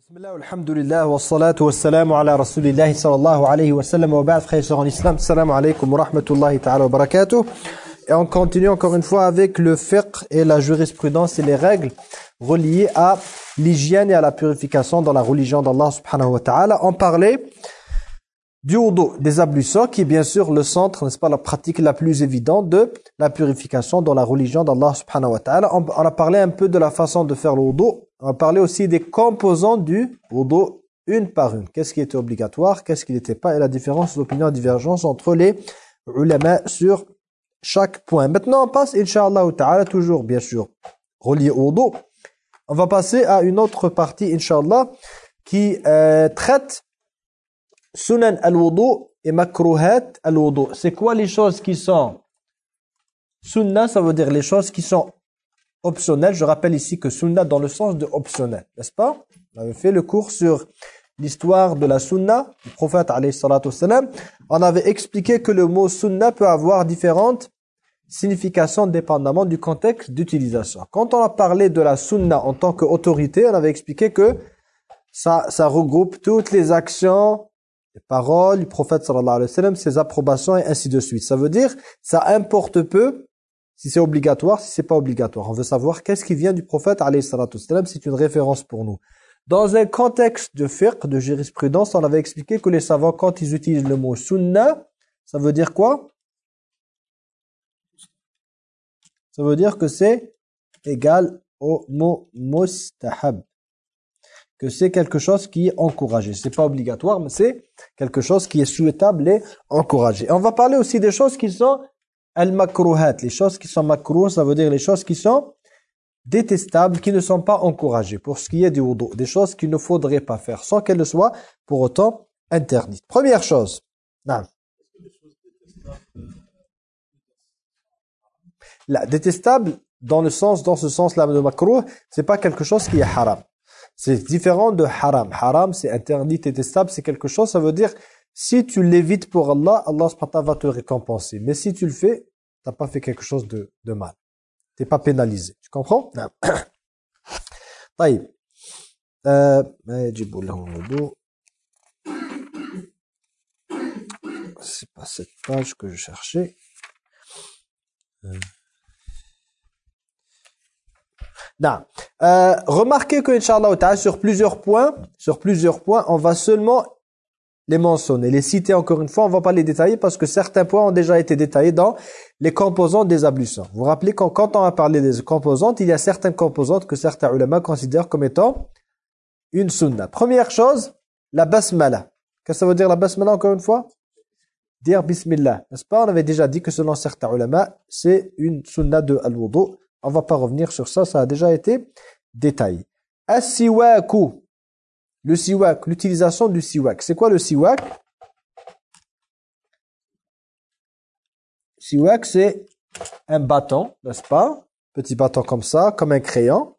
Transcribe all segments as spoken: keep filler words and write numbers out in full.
Bismillah, alhamdulillah, wa salatu wa salamu ala rasulillahi sallallahu alayhi wa sallam wa ba'd, frères et sœurs en islam, assalamu alaykum wa rahmatullahi ta'ala wa barakatuh. Et on continue encore une fois avec le fiqh et la jurisprudence et les règles reliées à l'hygiène et à la purification dans la religion d'Allah subhanahu wa ta'ala. On parlait du wudu, des ablutions, qui est bien sûr le centre, n'est-ce pas, la pratique la plus évidente de la purification dans la religion d'Allah subhanahu wa ta'ala. On, on a parlé un peu de la façon de faire le wudu. On va parler aussi des composants du wudu, une par une. Qu'est-ce qui était obligatoire, qu'est-ce qui n'était pas, et la différence d'opinion et divergence entre les ulama sur chaque point. Maintenant, on passe, incha'Allah ta'ala, toujours, bien sûr, relié au wudu. On va passer à une autre partie, incha'Allah, qui euh, traite sunan al-wudu et makruhat al-wudu. C'est quoi les choses qui sont sunna? Ça veut dire les choses qui sont optionnel. Je rappelle ici que sunna dans le sens de optionnel, n'est-ce pas? On avait fait le cours sur l'histoire de la sunna du prophète alayhi salatu wassalam. On avait expliqué que le mot sunna peut avoir différentes significations dépendamment du contexte d'utilisation. Quand on a parlé de la sunna en tant qu'autorité, on avait expliqué que ça, ça regroupe toutes les actions, les paroles du prophète sallallahu alayhi wa sallam, ses approbations et ainsi de suite. Ça veut dire, ça importe peu si c'est obligatoire, si c'est pas obligatoire. On veut savoir qu'est-ce qui vient du prophète alayhi salatu wassalam, c'est une référence pour nous. Dans un contexte de fiqh, de jurisprudence, on avait expliqué que les savants, quand ils utilisent le mot sunna, ça veut dire quoi? Ça veut dire que c'est égal au mot mustahab. Que c'est quelque chose qui est encouragé. C'est pas obligatoire, mais c'est quelque chose qui est souhaitable et encouragé. Et on va parler aussi des choses qui sont al-makruhat, les choses qui sont makruh, ça veut dire les choses qui sont détestables, qui ne sont pas encouragées, pour ce qui est du wudu, des choses qu'il ne faudrait pas faire, sans qu'elles soient pour autant interdites. Première chose, non. La détestable, dans le sens, dans ce sens-là de makruh, c'est pas quelque chose qui est haram. C'est différent de haram. Haram, c'est interdit, détestable, c'est quelque chose, ça veut dire si tu l'évites pour Allah, Allah subhanahu wa ta'ala va te récompenser. Mais si tu le fais, tu n'as pas fait quelque chose de, de mal. Tu n'es pas pénalisé. Tu comprends? Non. طيب. يجب له الوضوء. C'est pas cette page que je cherchais. Non. Euh, remarquez que, Inch'Allah ta'ala, sur plusieurs points, sur plusieurs points, on va seulement les mentionner, les citer encore une fois, on ne va pas les détailler parce que certains points ont déjà été détaillés dans les composantes des ablutions. Vous vous rappelez quand, quand on a parlé des composantes, il y a certaines composantes que certains ulama considèrent comme étant une sunna. Première chose, la basmala. Qu'est-ce que ça veut dire la basmala encore une fois? Dire bismillah. N'est-ce pas? On avait déjà dit que selon certains ulama, c'est une sunna de al-wudu. On ne va pas revenir sur ça, ça a déjà été détaillé. As-siwaku. Le siwak, l'utilisation du siwak. C'est quoi le siwak? Siwak, c'est un bâton, n'est-ce pas? Petit bâton comme ça, comme un crayon.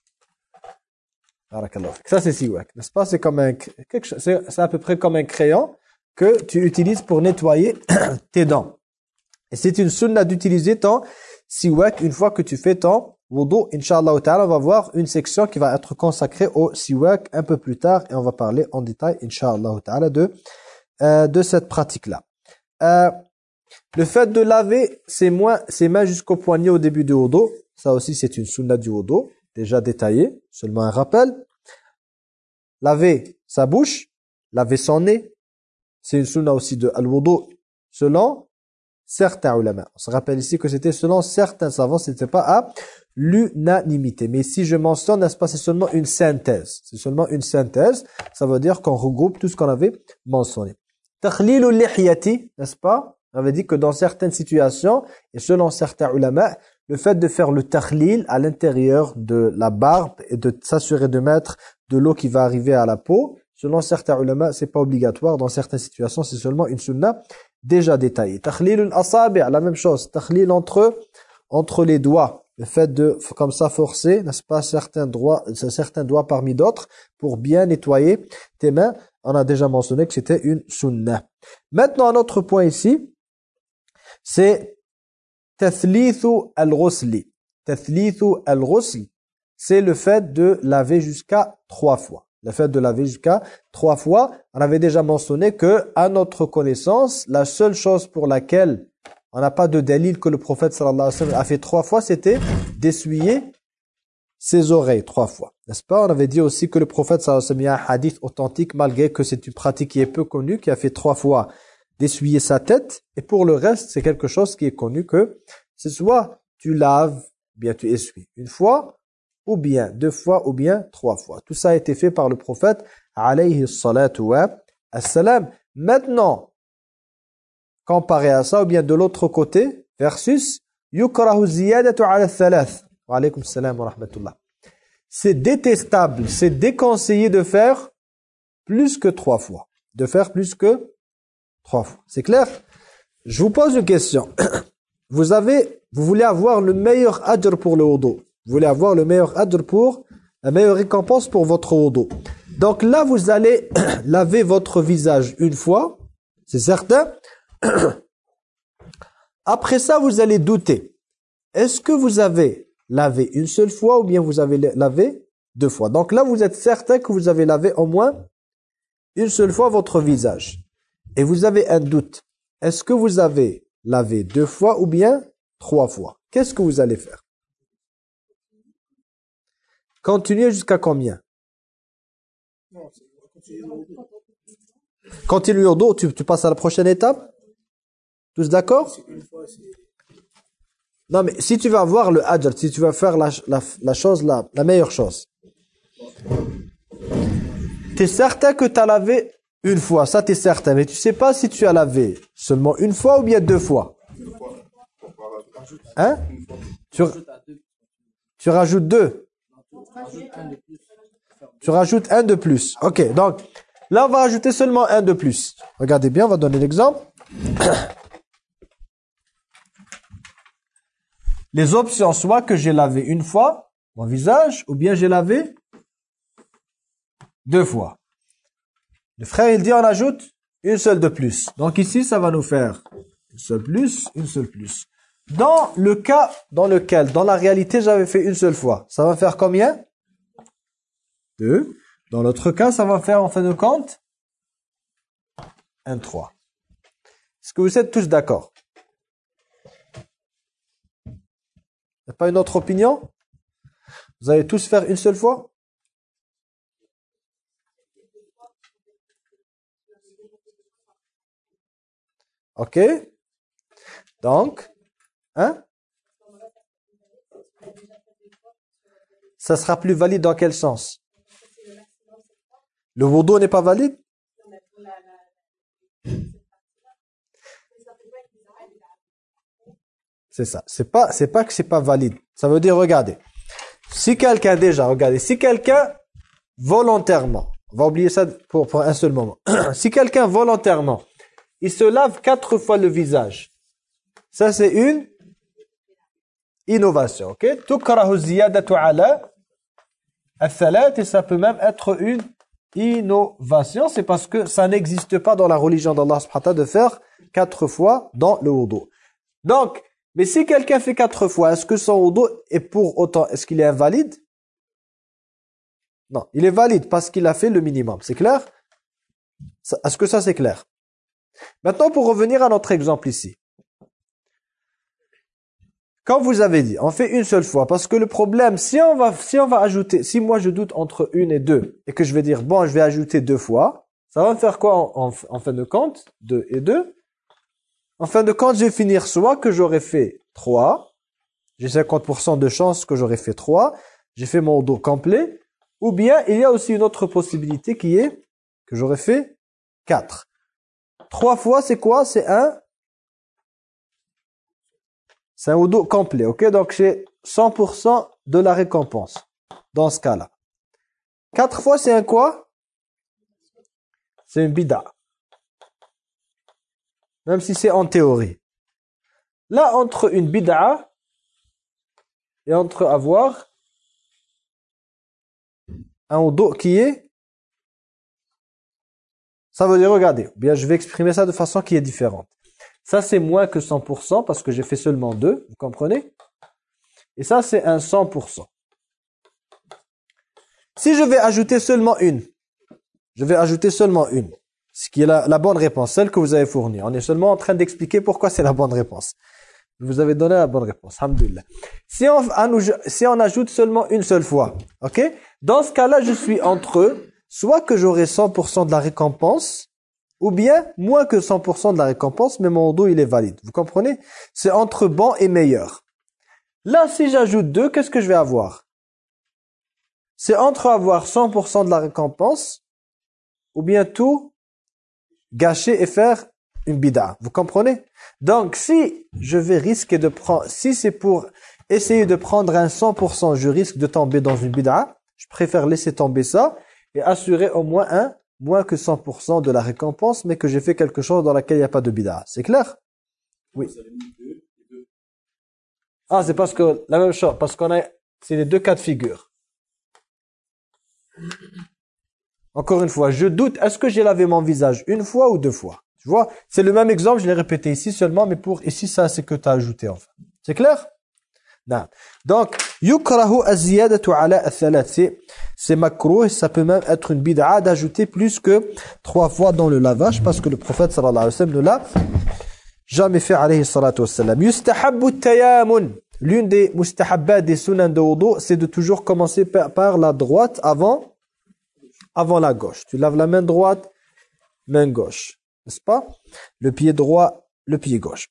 Ça, c'est siwak, n'est-ce pas? C'est comme un, c'est à peu près comme un crayon que tu utilises pour nettoyer tes dents. Et c'est une sunna d'utiliser ton siwak une fois que tu fais ton wudu. Inch'Allah ta'ala, on va voir une section qui va être consacrée au siwak un peu plus tard et on va parler en détail, Inch'Allah ta'ala, de, euh, de cette pratique-là. Euh, le fait de laver ses, mains, ses mains jusqu'au poignet au début du wudu, ça aussi c'est une sunna du wudu, déjà détaillée, seulement un rappel. Laver sa bouche, laver son nez, c'est une sunna aussi de al-wudu selon certains ulama. On se rappelle ici que c'était selon certains savants, c'était pas à l'unanimité. Mais si je mentionne, n'est-ce pas, c'est seulement une synthèse. C'est seulement une synthèse. Ça veut dire qu'on regroupe tout ce qu'on avait mentionné. Takhlilul lihyati, n'est-ce pas? On avait dit que dans certaines situations, et selon certains ulama, le fait de faire le takhlil à l'intérieur de la barbe et de s'assurer de mettre de l'eau qui va arriver à la peau, selon certains ulama, c'est pas obligatoire. Dans certaines situations, c'est seulement une sunna déjà détaillée. Takhlilul asabi', la même chose. Takhlil entre, entre les doigts. Le fait de, comme ça, forcer, n'est-ce pas, certains doigts, certains doigts parmi d'autres, pour bien nettoyer tes mains. On a déjà mentionné que c'était une sunna. Maintenant, un autre point ici, c'est tathlithu al-ghusli. Tathlithu al-ghusli, c'est le fait de laver jusqu'à trois fois. Le fait de laver jusqu'à trois fois. On avait déjà mentionné que, à notre connaissance, la seule chose pour laquelle on n'a pas de dalil que le prophète sallallahu alayhi wa sallam a fait trois fois, c'était d'essuyer ses oreilles trois fois. N'est-ce pas? On avait dit aussi que le prophète sallallahu alayhi wa sallam, il y a un hadith authentique, malgré que c'est une pratique qui est peu connue, qui a fait trois fois d'essuyer sa tête. Et pour le reste, c'est quelque chose qui est connu que c'est soit tu laves, ou bien tu essuies une fois, ou bien deux fois, ou bien trois fois. Tout ça a été fait par le prophète, alayhi salatu wa assalam. Maintenant, comparé à ça, ou bien de l'autre côté, versus yukrahu ziyadatu ala thalath. Wa alaykum salam wa rahmatullah. C'est détestable, c'est déconseillé de faire plus que trois fois. De faire plus que trois fois. C'est clair? Je vous pose une question. Vous avez, vous voulez avoir le meilleur ajr pour le wudu. Vous voulez avoir le meilleur ajr pour, la meilleure récompense pour votre wudu. Donc là, vous allez laver votre visage une fois, c'est certain. Après ça, vous allez douter. Est-ce que vous avez lavé une seule fois ou bien vous avez lavé deux fois? Donc là, vous êtes certain que vous avez lavé au moins une seule fois votre visage. Et vous avez un doute. Est-ce que vous avez lavé deux fois ou bien trois fois? Qu'est-ce que vous allez faire? Continuez jusqu'à combien? Continuez au dos, tu, tu passes à la prochaine étape? Tous d'accord? Non, mais si tu vas voir le ajr, si tu vas faire la, la, la chose, la, la meilleure chose, tu es certain que tu as lavé une fois, ça tu es certain, mais tu sais pas si tu as lavé seulement une fois ou bien deux fois. Hein? Tu, tu rajoutes deux. Tu rajoutes un de plus. Ok, donc là on va rajouter seulement un de plus. Regardez bien, on va donner l'exemple. Les options, soit que j'ai lavé une fois mon visage, ou bien j'ai lavé deux fois. Le frère, il dit, on ajoute une seule de plus. Donc ici, ça va nous faire une seule plus, une seule plus. Dans le cas dans lequel, dans la réalité, j'avais fait une seule fois, ça va faire combien? Deux. Dans l'autre cas, ça va faire en fin de compte un trois. Est-ce que vous êtes tous d'accord? Il n'y a pas une autre opinion? Vous allez tous faire une seule fois? Ok. Donc, hein? Ça sera plus valide dans quel sens? Le wudu n'est pas valide? C'est ça. C'est pas, c'est pas que c'est pas valide. Ça veut dire, regardez. Si quelqu'un déjà, regardez, si quelqu'un volontairement, on va oublier ça pour, pour un seul moment. Si quelqu'un volontairement, il se lave quatre fois le visage. Ça, c'est une innovation, ok? Tukrahu ziyadatu ala al-thalath, et ça peut même être une innovation. C'est parce que ça n'existe pas dans la religion d'Allah subhanahu wa ta'ala de faire quatre fois dans le wudu. Donc, mais si quelqu'un fait quatre fois, est-ce que son wudu est pour autant, est-ce qu'il est invalide? Non, il est valide parce qu'il a fait le minimum. C'est clair? Est-ce que ça c'est clair? Maintenant, pour revenir à notre exemple ici. Quand vous avez dit, on fait une seule fois, parce que le problème, si on va, si on va ajouter, si moi je doute entre une et deux, et que je vais dire, bon, je vais ajouter deux fois, ça va me faire quoi en, en, en fin de compte? Deux et deux. En fin de compte, je vais finir soit que j'aurais fait trois, j'ai cinquante pour cent de chance que j'aurais fait trois, j'ai fait mon dos complet, ou bien il y a aussi une autre possibilité qui est que j'aurais fait quatre. Trois fois, c'est quoi? C'est un C'est un wudu complet, ok? Donc j'ai cent pour cent de la récompense dans ce cas-là. Quatre fois, c'est un quoi? C'est une bid'a. Même si c'est en théorie. Là, entre une bid'a et entre avoir un wudu qui est, ça veut dire, regardez, bien je vais exprimer ça de façon qui est différente. Ça, c'est moins que cent pour cent parce que j'ai fait seulement deux, vous comprenez? Et ça, c'est un cent pour cent. Si je vais ajouter seulement une, Je vais ajouter seulement une. Ce qui est la, la bonne réponse, celle que vous avez fournie. On est seulement en train d'expliquer pourquoi c'est la bonne réponse. Vous avez donné la bonne réponse. Alhamdulillah. Si on, si on ajoute seulement une seule fois, ok? Dans ce cas-là, je suis entre soit que j'aurai cent pour cent de la récompense, ou bien moins que cent pour cent de la récompense, mais mon wudu il est valide. Vous comprenez? C'est entre bon et meilleur. Là, si j'ajoute deux, qu'est-ce que je vais avoir? C'est entre avoir cent pour cent de la récompense, ou bien tout gâcher et faire une bid'a. Vous comprenez? Donc, si je vais risquer de prendre, si c'est pour essayer de prendre un cent pour cent, je risque de tomber dans une bid'a, je préfère laisser tomber ça et assurer au moins un, moins que cent pour cent de la récompense, mais que j'ai fait quelque chose dans laquelle il n'y a pas de bid'a. C'est clair? Oui. Ah, c'est parce que, la même chose, parce qu'on a, c'est les deux cas de figure. Encore une fois, je doute, est-ce que j'ai lavé mon visage une fois ou deux fois? Tu vois, c'est le même exemple, je l'ai répété ici seulement, mais pour ici, ça, c'est que tu as ajouté enfin. C'est clair? Non. Donc, yukrahu az-ziyadatu ala ath-thalath. C'est, c'est makruh, ça peut même être une bid'a d'ajouter plus que trois fois dans le lavage, parce que le prophète sallallahu alayhi wa sallam ne l'a jamais fait alayhi salatu wa sallam. Yustahabbu tayamun. L'une des mustahabbat des sunan de wudu, c'est de toujours commencer par, par la droite avant, avant la gauche. Tu laves la main droite, main gauche. N'est-ce pas? Le pied droit, le pied gauche.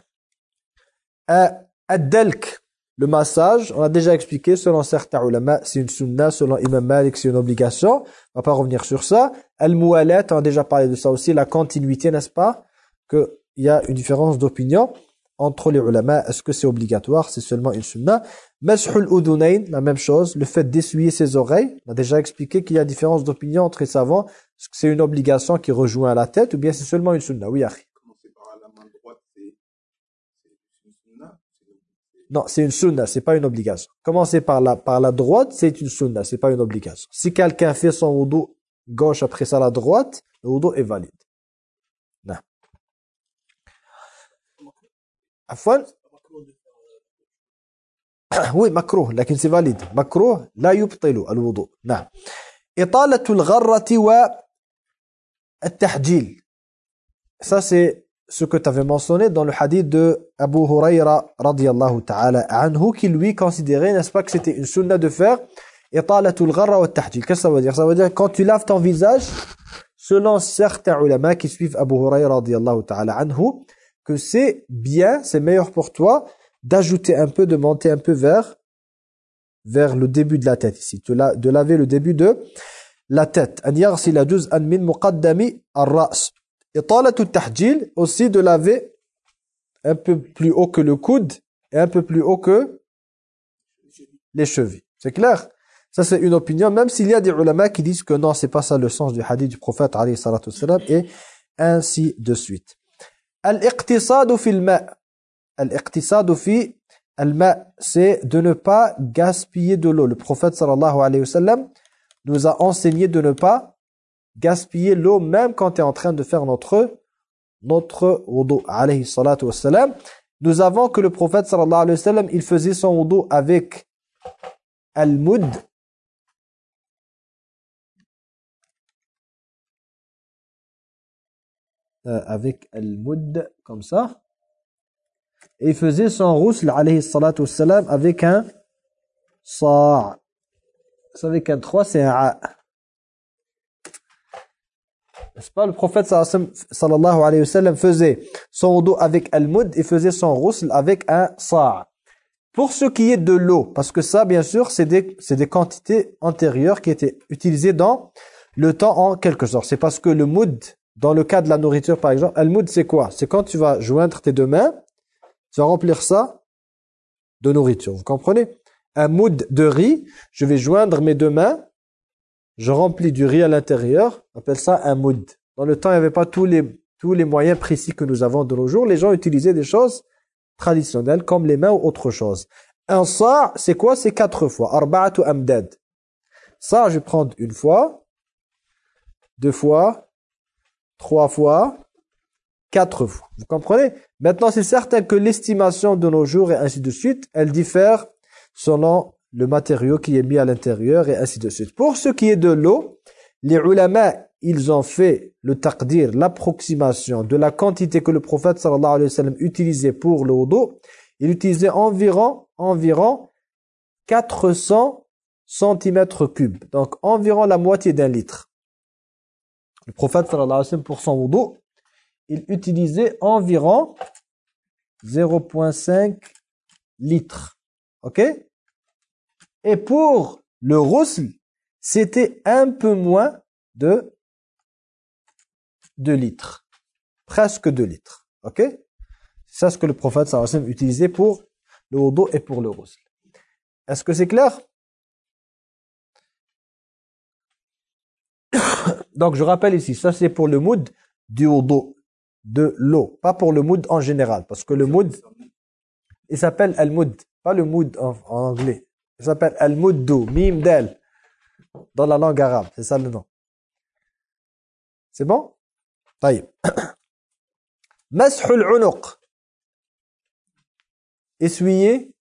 Ad-dalk, le massage, on a déjà expliqué, selon certains ulama, c'est une sunna, selon Imam Malik, c'est une obligation. On va pas revenir sur ça. Al-muwalat, on a déjà parlé de ça aussi, la continuité, n'est-ce pas? Qu'il y a une différence d'opinion entre les ulama. Est-ce que c'est obligatoire? C'est seulement une sunna. Mashul udunayn, la même chose, le fait d'essuyer ses oreilles. On a déjà expliqué qu'il y a différence d'opinion entre les savants. Est-ce que c'est une obligation qui rejoint la tête ou bien c'est seulement une sunna? Oui, akhi. Commencer par la main droite, c'est une sunna? Non, c'est une sunna, c'est pas une obligation. Commencer par la, par la droite, c'est une sunna, c'est pas une obligation. Si quelqu'un fait son wudu gauche après ça la droite, le wudu est valide. Non. Afwan? Oui, makruh, lakin c'est valide. Makruh, la yubtilu al-wudu. Non. Italatu al-gharrati wa al-tahjil. Ça, c'est ce que tu avais mentionné dans le hadith de Abu Hurayra radiyallahu ta'ala anhu, qui lui considérait, n'est-ce pas, que c'était une sunna de faire italatu al-gharra wa al-tahjil. Qu'est-ce que ça veut dire? Ça veut dire quand tu laves ton visage, selon certains ulama qui suivent Abu Hurayra radiyallahu ta'ala anhu, que c'est bien, c'est meilleur pour toi d'ajouter un peu, de monter un peu vers vers le début de la tête ici, de laver le début de la tête. An yaghsila juz'an min muqaddami ar-ra's. Italatu at-tahjil, aussi de laver un peu plus haut que le coude et un peu plus haut que les chevilles. C'est clair? Ça c'est une opinion, même s'il y a des ulama qui disent que non, c'est pas ça le sens du hadith du prophète alayhi salatu wassalam, et ainsi de suite. Al-iqtisadu fi al-ma'. Al-iqtisadu fi al-ma', c'est de ne pas gaspiller de l'eau. Le prophète sallallahu alayhi wa sallam nous a enseigné de ne pas gaspiller l'eau même quand tu es en train de faire notre notre wudu alayhi salatu wa sallam. Nous avons que le prophète sallallahu alayhi wa sallam, il faisait son wudu avec al-mud. Euh, avec al-mud comme ça. Et il faisait son ghusl alayhi salatu wassalam avec un sa'. C'est avec un trois, c'est un a. N'est-ce pas? Le prophète sallallahu alayhi wa sallam faisait son wudu avec al-mud et faisait son ghusl avec un sa'. Pour ce qui est de l'eau, parce que ça, bien sûr, c'est des, c'est des quantités antérieures qui étaient utilisées dans le temps en quelque sorte. C'est parce que le moud, dans le cas de la nourriture par exemple, al-mud c'est quoi? C'est quand tu vas joindre tes deux mains, tu vas remplir ça de nourriture. Vous comprenez? Un moud de riz, je vais joindre mes deux mains, je remplis du riz à l'intérieur, on appelle ça un moud. Dans le temps, il n'y avait pas tous les, tous les moyens précis que nous avons de nos jours. Les gens utilisaient des choses traditionnelles comme les mains ou autre chose. Un sa', c'est quoi? C'est quatre fois. Arba'atu amdad. Ça, je vais prendre une fois, deux fois, trois fois, quatre fois. Vous comprenez? Maintenant, c'est certain que l'estimation de nos jours et ainsi de suite, elle diffère selon le matériau qui est mis à l'intérieur et ainsi de suite. Pour ce qui est de l'eau, les ulama, ils ont fait le taqdir, l'approximation de la quantité que le prophète sallallahu alayhi wa sallam utilisait pour le wudu. Il utilisait environ, environ quatre cents centimètres cubes. Donc environ la moitié d'un litre. Le prophète sallallahu alayhi wa sallam pour son wudu, il utilisait environ zéro virgule cinq litres. Ok? Et pour le ghusl, c'était un peu moins de deux litres. Presque deux litres. Ok? C'est ça ce que le prophète sallallahu alayhi wa sallam utilisait pour le wudu et pour le ghusl. Est-ce que c'est clair? Donc je rappelle ici, ça c'est pour le moud du wudu, de l'eau, pas pour le moud en général, parce que le moud, il s'appelle al-moud, pas le moud en, en anglais, il s'appelle al-mouddu, mim dal, dans la langue arabe, c'est ça le nom. C'est bon? طيب. Mashul unuq, essuyer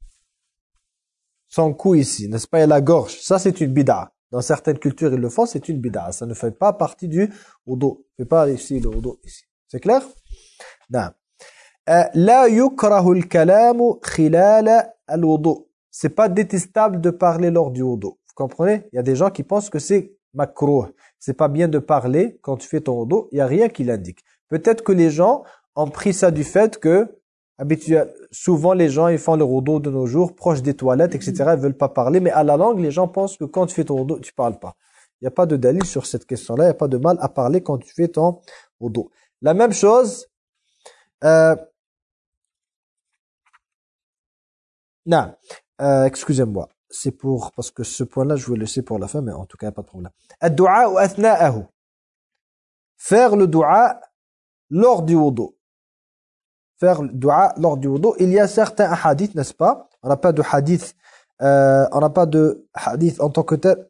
son cou ici, n'est-ce pas, et la gorge, ça c'est une bid'a. Dans certaines cultures, ils le font, c'est une bid'a. Ça ne fait pas partie du wudu. Ne fait pas ici le wudu ici. C'est clair? Non. La yukrahu al-kalamu khilala al-wudu. C'est pas détestable de parler lors du wudu. Vous comprenez? Il y a des gens qui pensent que c'est makruh. C'est pas bien de parler quand tu fais ton wudu. Il y a rien qui l'indique. Peut-être que les gens ont pris ça du fait que habituellement, souvent les gens ils font le wudu de nos jours proche des toilettes, et cetera. Ils veulent pas parler, mais à la langue, les gens pensent que quand tu fais ton wudu, tu parles pas. Il n'y a pas de dalil sur cette question-là. Il n'y a pas de mal à parler quand tu fais ton wudu. La même chose. Euh, non, euh, excusez-moi. C'est pour parce que ce point-là, je vais le laisser pour la fin, mais en tout cas, il n'y a pas de problème. Ad-du'a ou athna'ahu. Faire le du'a lors du wudu. Faire le dua lors du wudu. Il y a certains hadiths, n'est-ce pas? On n'a pas de hadith, euh, on n'a pas de hadith en tant que tel.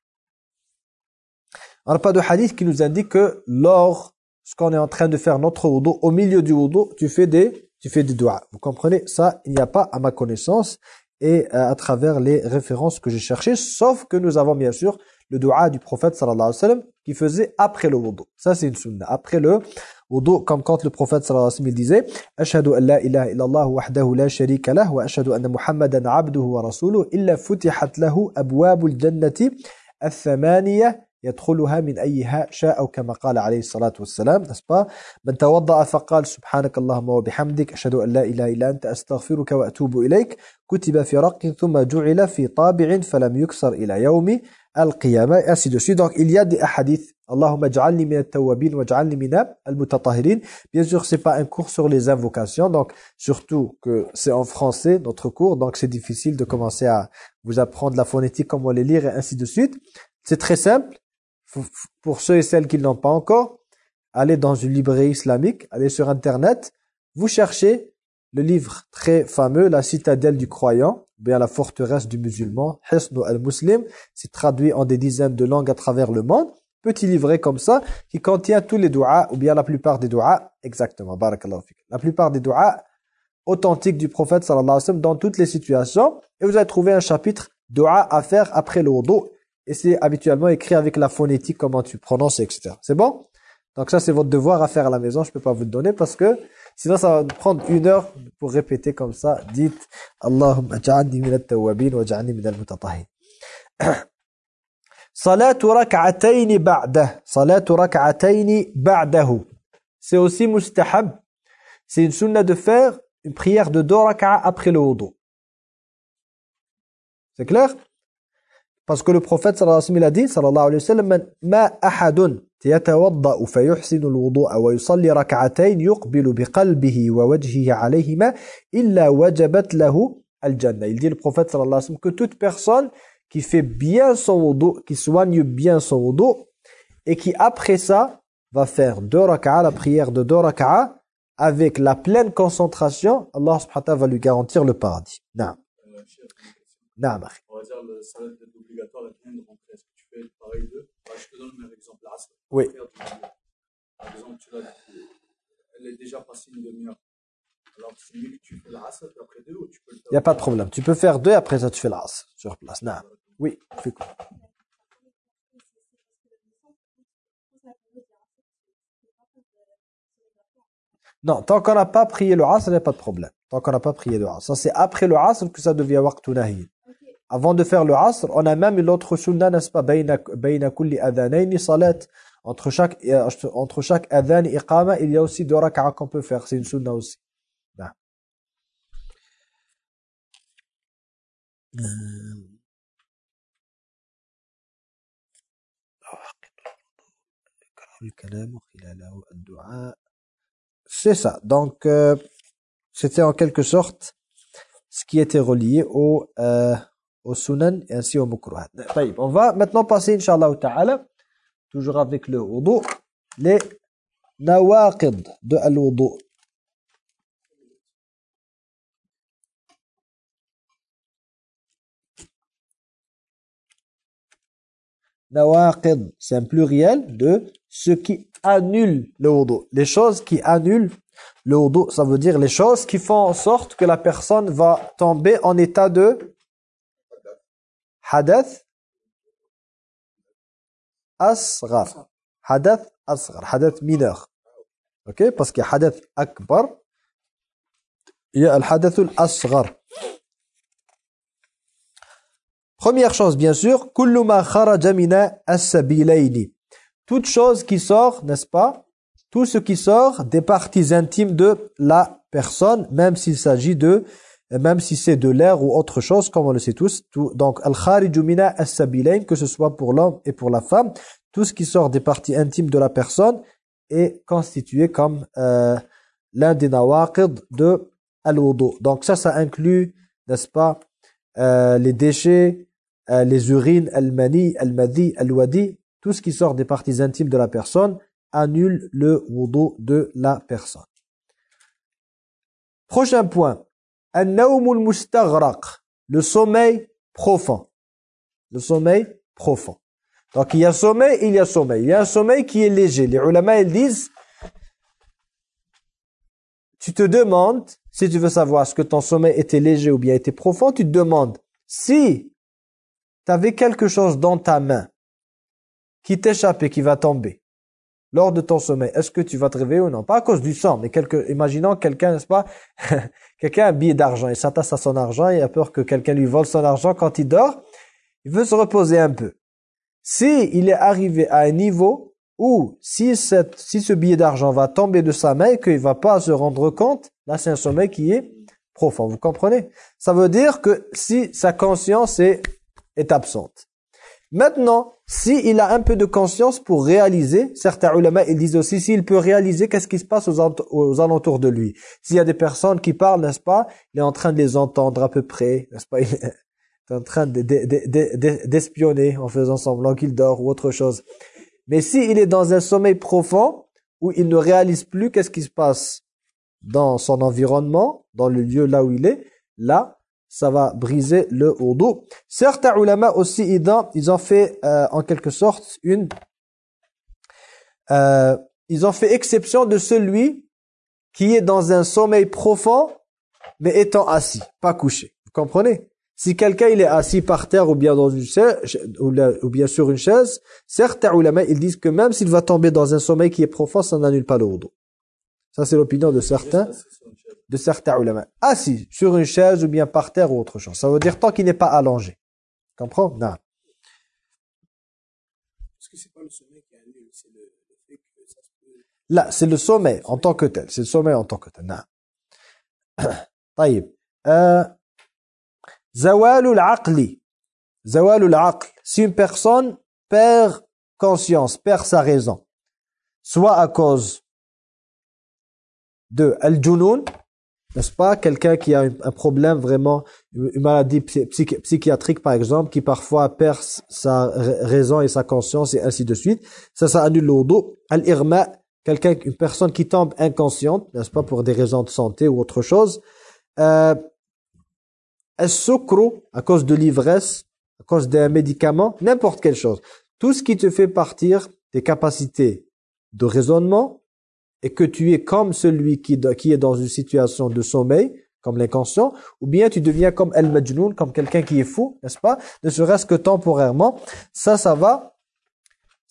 On n'a pas de hadith qui nous indique que lorsqu'on est en train de faire notre wudu, au milieu du wudu, tu fais des, tu fais des du'a. Vous comprenez? Ça, il n'y a pas à ma connaissance et euh, à travers les références que j'ai cherchées, sauf que nous avons bien sûr le du'a du prophète sallallahu alayhi wa sallam qui faisait après le wudu. Ça, c'est une sunna. Après le wudu, comme quand le prophète sallallahu alayhi wa sallam il disait ashhadu an la ilaha illallah wahdahu la sharika lah wa ashhadu anna muhammadan abduhu wa rasuluhu illa futihat lahu abwabul jannati الثمانية يدخلها من أيها شاء أو كما قال عليه الصلاة والسلام, n'est-ce pas? من توضأ فقال سبحانك اللهم وبحمدك أشهد أن لا إله إلا أنت أستغفرك وأتوب إليك كتب في رق ثم جعل في طابع فلم يكسر إلى يوم القيامة, ainsi de suite. Donc il y a des hadiths. Allahumma ja'alni min at-tawwabin wa ja'alni min al-mutatahhirin. Bien sûr, c'est pas un cours sur les invocations, donc surtout que c'est en français notre cours, donc c'est difficile de commencer à vous apprendre la phonétique, comment les lire et ainsi de suite. C'est très simple. Pour ceux et celles qui ne l'ont pas encore, allez dans une librairie islamique, allez sur internet, vous cherchez le livre très fameux, La citadelle du croyant, ou bien La forteresse du musulman, Hisnu al-Muslim, c'est traduit en des dizaines de langues à travers le monde. Petit livret comme ça, qui contient tous les du'a, ou bien la plupart des du'a, exactement, barakallahu fik. La plupart des du'a authentiques du prophète sallallahu alayhi wa sallam dans toutes les situations, et vous allez trouver un chapitre du'a à faire après le wudu, et c'est habituellement écrit avec la phonétique, comment tu prononces, et cetera. C'est bon? Donc ça, c'est votre devoir à faire à la maison, je ne peux pas vous le donner, parce que sinon ça va prendre une heure pour répéter comme ça. Dites Allahumma ja'alni min at-tawwabin wa ja'alni min al-mutatahhirin. Salatu rak'atayn ba'dah. Salatu rak'atayn ba'dahu. C'est aussi mustahab. C'est une sunna de faire une prière de deux rak'a après le wudu. C'est clair? Parce que le prophète sallallahu alayhi wa sallam a dit, sallallahu alayhi wa sallam, ma ahadun يتوضأ فيحسن الوضوء ويصلي ركعتين يقبل بقلبه ووجهه عليهما إلا وجبت له الجنة. Il dit le prophète sallallahu alayhi wa sallam que toute personne qui fait bien son wudu, qui soigne bien son wudu et qui après ça va faire deux rak'a, la prière de deux rak'a avec la pleine concentration, Allah subhanahu wa ta'ala va lui garantir le paradis. Naam. Naam. On va dire le salat est obligatoire à bien rentrer. Est-ce que tu fais pareil de bah, je te donne le même exemple. L'asr. Oui. Par exemple, tu l'as, elle est déjà passée une demi-heure. Alors tu dis que tu fais l'asr après deux ou tu peux le faire. Il n'y a pas de problème. Tu peux faire deux et après ça tu fais l'asr sur place. Naam. Oui. Fais quoi? Non, tant qu'on n'a pas prié le asr, il n'y a pas de problème. Tant qu'on n'a pas prié le asr. Ça, c'est après le asr que ça devient waqtu nahi. Avant de faire le asr, on a même l'autre sunna, n'est-ce pas, bayna bayna kulli adhanayni salat. Entre chaque, entre chaque adhan et iqama, il y a aussi deux raka'a qu'on peut faire. C'est une sunna aussi. Non. C'est ça. Donc, euh, c'était en quelque sorte ce qui était relié au, euh, au sunan et ainsi au mukruhat. On va maintenant passer, Inch'Allah ta'ala, toujours avec le wudu, les nawaqid de al-wudu. Nawaqid, c'est un pluriel de ce qui annule le wudu. Les choses qui annulent le wudu, ça veut dire les choses qui font en sorte que la personne va tomber en état de hadath asghar. Hadath asghar, hadath mineur. OK? Parce qu'il y a hadath akbar, il y a al-hadath al-asghar. Première chose, bien sûr, kullu ma kharaja mina as-sabilayni. Toute chose qui sort, n'est-ce pas? Tout ce qui sort des parties intimes de la personne, même s'il s'agit de, même si c'est de l'air ou autre chose, comme on le sait tous. Tout, donc, al-khariju mina as-sabilayn, que ce soit pour l'homme et pour la femme, tout ce qui sort des parties intimes de la personne est constitué comme euh, l'un des nawaqid de al-wudu. Donc ça, ça inclut, n'est-ce pas, euh, les déchets, euh, les urines, al-mani, al-madi, al-wadi, tout ce qui sort des parties intimes de la personne annule le wudu de la personne. Prochain point, an-nawmul mustaghraq, le sommeil profond. Le sommeil profond. Donc il y a sommeil, il y a sommeil. Il y a un sommeil qui est léger. Les ulama, ils disent, tu te demandes, si tu veux savoir est-ce que ton sommeil était léger ou bien était profond, tu te demandes, si tu avais quelque chose dans ta main qui t'échappe et qui va tomber lors de ton sommeil, est-ce que tu vas te réveiller ou non? Pas à cause du sang, mais quelque, imaginons quelqu'un, n'est-ce pas, quelqu'un a un billet d'argent, il s'attache à son argent, il a peur que quelqu'un lui vole son argent quand il dort, il veut se reposer un peu. Si il est arrivé à un niveau où, si, cette, si ce billet d'argent va tomber de sa main et qu'il ne va pas se rendre compte, là c'est un sommeil qui est profond, vous comprenez? Ça veut dire que si sa conscience est, est absente. Maintenant, s'il a un peu de conscience pour réaliser, certains ulama, ils disent aussi, s'il peut réaliser qu'est-ce qui se passe aux, aux alentours de lui. S'il y a des personnes qui parlent, n'est-ce pas, il est en train de les entendre à peu près, n'est-ce pas, il est en train d'espionner en faisant semblant qu'il dort ou autre chose. Mais s'il est dans un sommeil profond, où il ne réalise plus qu'est-ce qui se passe dans son environnement, dans le lieu là où il est, là, ça va briser le wudu. Certains ulama aussi, ils ont fait euh, en quelque sorte une... Euh, ils ont fait exception de celui qui est dans un sommeil profond, mais étant assis, pas couché. Vous comprenez? Si quelqu'un il est assis par terre ou bien dans une chaise, ou, la, ou bien sur une chaise, certains ulama, ils disent que même s'il va tomber dans un sommeil qui est profond, ça n'annule pas le wudu. Ça c'est l'opinion de certains. De certains ulama. Assis sur une chaise ou bien par terre ou autre chose. Ça veut dire tant qu'il n'est pas allongé. Tu comprends? Non. Est-ce que c'est pas le sommeil qui annule, c'est le, le fait que ça se peut... Là, c'est le sommeil en tant que tel. C'est le sommeil en tant que tel. Non. طيب. Euh, zawalul aqli. Zawalul aql. Si une personne perd conscience, perd sa raison, soit à cause de al-junun, n'est-ce pas, quelqu'un qui a un problème vraiment, une maladie psychi psychiatrique par exemple, qui parfois perd sa raison et sa conscience et ainsi de suite, ça, ça annule le wudu. Al-irma, quelqu'un, une personne qui tombe inconsciente, n'est-ce pas, pour des raisons de santé ou autre chose. Euh, Al-sukru, à cause de l'ivresse, à cause d'un médicament, n'importe quelle chose. Tout ce qui te fait partir des capacités de raisonnement, et que tu es comme celui qui, qui est dans une situation de sommeil, comme l'inconscient, ou bien tu deviens comme al-majnoun, comme quelqu'un qui est fou, n'est-ce pas? Ne serait-ce que temporairement, ça, ça va,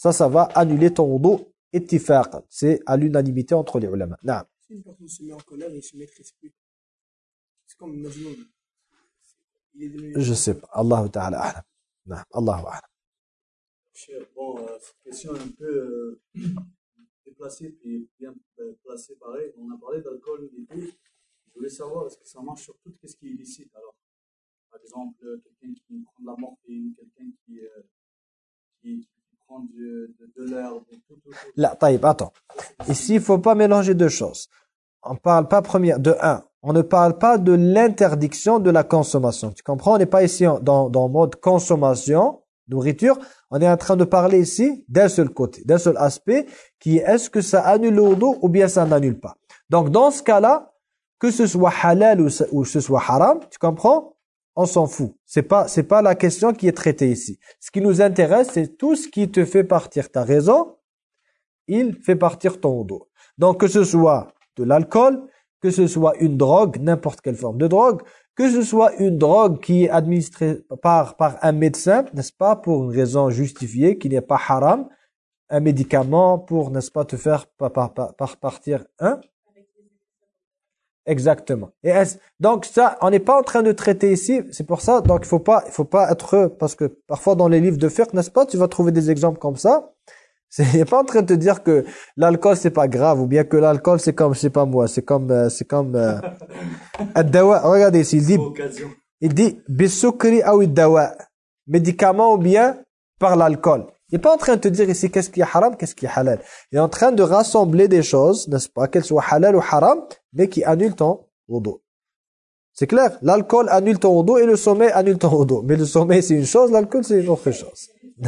Ça, ça va annuler ton wudu ittifaqan. C'est à l'unanimité entre les ulama. Naam. Si une personne se met en colère et il se maîtrise plus, c'est comme Majnoun. Il est devenu... Je sais pas. Allahu ta'ala a'lam. Naam. Allahu a'lam. Bon, euh, cette question est un peu euh, déplacée puis bien euh, placée pareil. On a parlé d'alcool et tout. Je voulais savoir, est-ce que ça marche sur tout ce qui est illicite alors? Par exemple, euh, quelqu'un qui prend de la morphine, quelqu'un qui, euh, qui, qui prend du, de, de l'herbe, tout, tout, tout. Là, taïb, attends. Ici, il faut pas mélanger deux choses. On parle pas première de un. On ne parle pas de l'interdiction de la consommation. Tu comprends? On n'est pas ici dans dans mode consommation, nourriture. On est en train de parler ici d'un seul côté, d'un seul aspect, qui est est-ce que ça annule le wudu ou bien ça n'annule pas. Donc dans ce cas-là, que ce soit halal ou, ou ce soit haram, tu comprends? On s'en fout. C'est pas c'est pas la question qui est traitée ici. Ce qui nous intéresse, c'est tout ce qui te fait partir ta raison, il fait partir ton wudu. Donc que ce soit de l'alcool, que ce soit une drogue, n'importe quelle forme de drogue, que ce soit une drogue qui est administrée par, par un médecin, n'est-ce pas, pour une raison justifiée, qui n'est pas haram, un médicament pour, n'est-ce pas, te faire par, par, par, par partir, hein? Exactement. Et est donc ça, on n'est pas en train de traiter ici, c'est pour ça, donc il faut pas, il faut pas être, parce que parfois dans les livres de fiqh, n'est-ce pas, tu vas trouver des exemples comme ça. Il n'est pas en train de te dire que l'alcool c'est pas grave ou bien que l'alcool c'est comme, je sais pas moi, c'est comme, euh, c'est comme, euh, ad-dawa. Regardez ici, il dit, il dit, bisukri ou ad-dawa, médicament ou bien par l'alcool. Il n'est pas en train de te dire ici qu'est-ce qui est haram, qu'est-ce qui est halal. Il est en train de rassembler des choses, n'est-ce pas, qu'elles soient halal ou haram, mais qui annulent ton wudu. C'est clair? L'alcool annule ton wudu et le sommeil annule ton wudu. Mais le sommeil c'est une chose, l'alcool c'est une autre chose.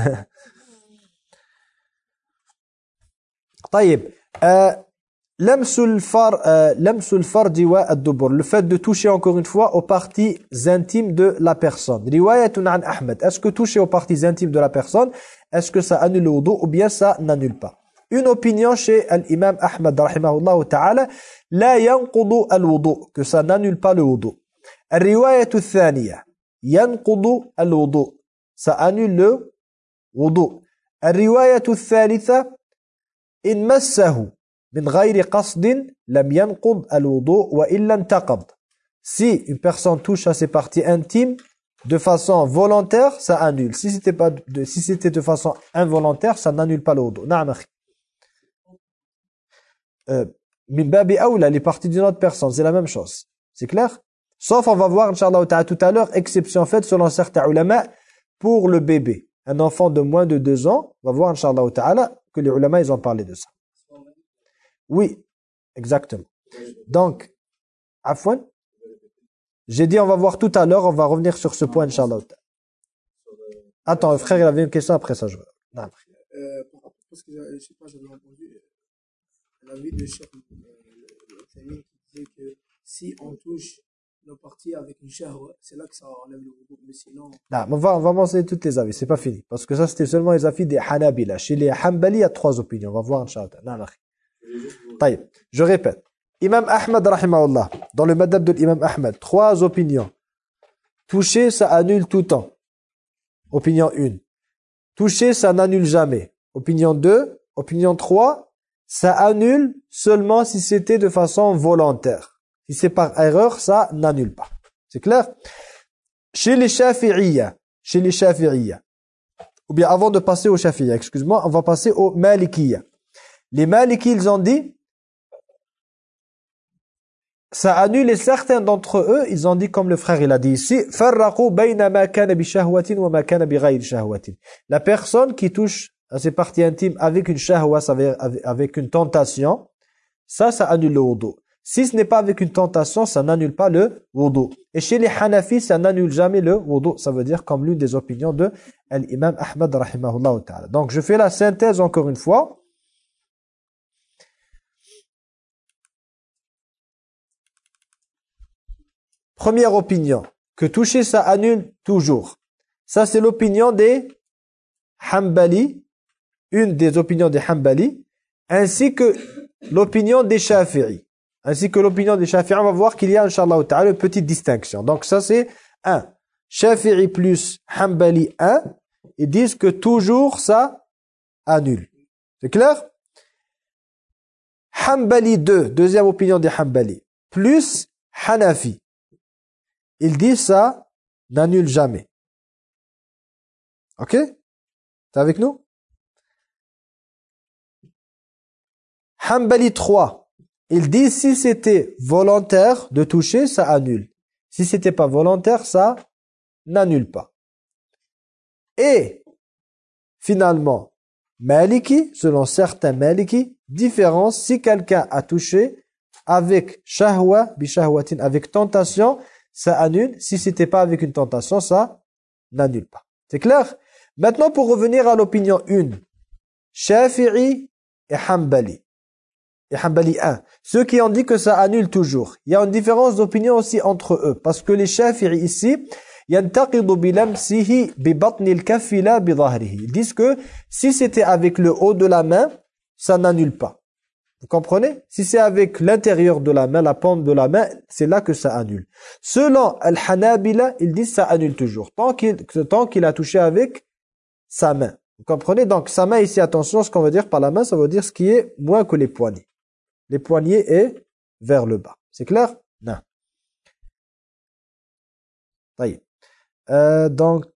طيب لمس الفر لمس الفرج والدبر, le fait de toucher encore une fois aux parties intimes de la personne. رواية عن أحمد, est-ce que toucher aux parties intimes de la personne, est-ce que ça annule le wudu ou bien ça n'annule pas? Une opinion chez l'imam Ahmad rahimahullah ta'ala, لا ينقض الوضوء, que ça n'annule pas le wudu. الرواية الثانية ينقض الوضوء, ça annule le wudu. الرواية الثالثة إن مسه من غير قصد لم ينقض الوضوء وإلا انتقض. Si une personne touche à ses parties intimes de façon volontaire, ça annule. Si c'était pas de, si c'était de façon involontaire, ça n'annule pas le wudu. نعم أخي. Euh, min babi awla, les parties d'une autre personne, c'est la même chose. C'est clair? Sauf on va voir inchallah ta'ala tout à l'heure, exception faite selon certains ulama pour le bébé. Un enfant de moins de deux ans, on va voir inchallah ta'ala que les ulama ils ont parlé de ça. Oui, exactement. Donc, afwan, j'ai dit on va voir tout à l'heure, on va revenir sur ce point inchallah. Attends, le frère il avait une question après ça je veux. Non. Euh, parce que je sais pas, j'avais entendu l'avis de Cheikh Al-Uthaymin qui disait que si on touche nos parties avec une shahwa, c'est là que ça enlève le wudu, mais sinon... Non, on va, on va mentionner toutes les avis, c'est pas fini. Parce que ça, c'était seulement les avis des Hanabila. Chez les Hanbali, il y a trois opinions. On va voir, Inch'Allah. Non, non. Taïb. Je répète. Imam Ahmad, rahimahullah, dans le madhab de l'imam Ahmad, trois opinions. Toucher, ça annule tout le temps. Opinion un. Toucher, ça n'annule jamais. Opinion deux. Opinion trois. Ça annule seulement si c'était de façon volontaire. Si c'est par erreur, ça n'annule pas. C'est clair? Chez les Shafi'iyya, chez les Shafi'iyya, ou bien avant de passer aux Shafi'iyya, excuse-moi, on va passer aux Malikiyya. Les Maliki, ils ont dit, ça annule, et certains d'entre eux, ils ont dit, comme le frère il a dit ici, farraqu bayna ma kana bi shahwatin wa ma kana bi ghayri shahwatin. La personne qui touche à ses parties intimes avec une shahwa, avec une tentation, ça, ça annule le wudu. Si ce n'est pas avec une tentation, ça n'annule pas le wudu. Et chez les Hanafis, ça n'annule jamais le wudu. Ça veut dire comme l'une des opinions de l'imam Ahmad rahimahullah ta'ala. Donc je fais la synthèse encore une fois. Première opinion, que toucher ça annule toujours. Ça c'est l'opinion des Hanbali, une des opinions des Hanbali, ainsi que l'opinion des Shafi'i. Ainsi que l'opinion des Shafi'i, on va voir qu'il y a, Inch'Allah ta'ala, une petite distinction. Donc ça c'est un. Shafi'i plus Hanbali un, ils disent que toujours ça annule. C'est clair? Hanbali deux, deuxième opinion des Hanbali, plus Hanafi. Il dit ça n'annule jamais. Ok? T'es avec nous? Hanbali trois. Il dit si c'était volontaire de toucher, ça annule. Si c'était pas volontaire, ça n'annule pas. Et finalement, Maliki, selon certains Maliki, différence si quelqu'un a touché avec shahwa, bishahwatin, avec tentation, ça annule. Si c'était pas avec une tentation, ça n'annule pas. C'est clair? Maintenant, pour revenir à l'opinion un, Shafi'i et Hanbali. Et Hanbali un. Ceux qui ont dit que ça annule toujours. Il y a une différence d'opinion aussi entre eux. Parce que les Shafi'i ici, yantaqidu bilamsihi bibatni al-kaffi la bidhahrihi. Ils disent que si c'était avec le haut de la main, ça n'annule pas. Vous comprenez? Si c'est avec l'intérieur de la main, la paume de la main, c'est là que ça annule. Selon Al-Hanabila, ils disent que ça annule toujours. Tant qu'il tant qu'il a touché avec sa main. Vous comprenez? Donc sa main ici, attention, ce qu'on veut dire par la main, ça veut dire ce qui est moins que les poignets. Les poignets est vers le bas. C'est clair? Non. طيب. Euh, donc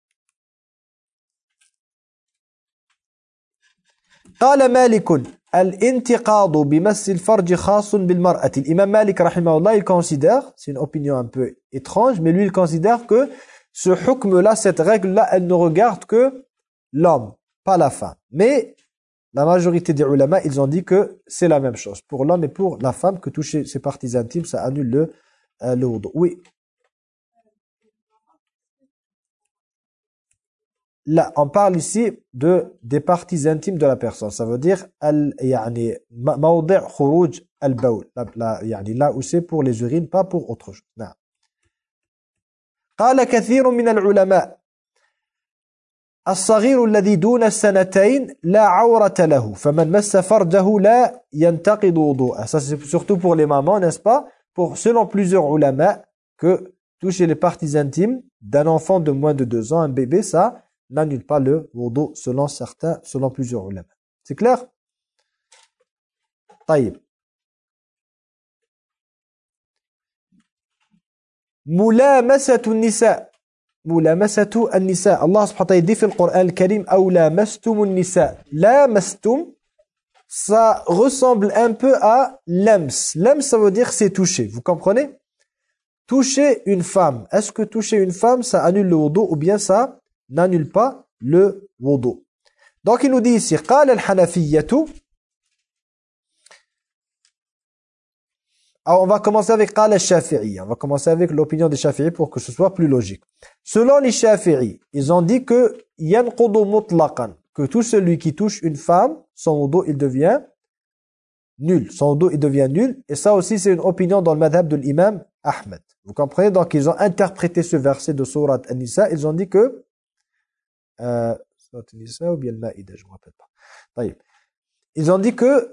قال مالك الانتقاض بمس الفرج خاص بالمرأة. L'imam Malik rahimahullah, il considère, c'est une opinion un peu étrange, mais lui il considère que ce hukm-là, cette règle-là, elle ne regarde que l'homme, pas la femme. Mais la majorité des ulama, ils ont dit que c'est la même chose pour l'homme et pour la femme, que toucher ses parties intimes, ça annule le, euh, le wudu. Oui. Là, on parle ici de des parties intimes de la personne. Ça veut dire al yani mawdi' khuruj al-bawl. Là, yani là où c'est pour les urines, pas pour autre chose. Non. قال كثير من العلماء الصغير الذي دون السنتين لا عورة له فمن مس فرجه لا ينتقض وضوءه. Ça c'est surtout pour les mamans, n'est-ce pas? Pour selon plusieurs ulama que toucher les parties intimes d'un enfant de moins de deux ans, un bébé, ça n'annule pas le wudu selon certains, selon plusieurs ulama. C'est clair? طيب. ملامسة النساء. ملامسة النساء. Allah subhanahu wa ta'ala dit dans le Coran al-Karim أو لامستم النساء. لامستم, ça ressemble un peu à lams. Lams, ça veut dire c'est toucher. Vous comprenez? Toucher une femme. Est-ce que toucher une femme, ça annule le wudu ou bien ça n'annule pas le wudu? Donc il nous dit ici قال الحنفية. Alors on va commencer avec قال الشافعي. On va commencer avec l'opinion des Shafi'i pour que ce soit plus logique. Selon les Shafi'i, ils ont dit que ينقض مطلقا, que tout celui qui touche une femme, son wudu il devient nul. Son wudu il devient nul. Et ça aussi c'est une opinion dans le madhab de l'imam Ahmed. Vous comprenez? Donc ils ont interprété ce verset de Surat An-Nisa. Ils ont dit que Euh, ou bien le Maïda, je ne me rappelle pas. Ils ont dit que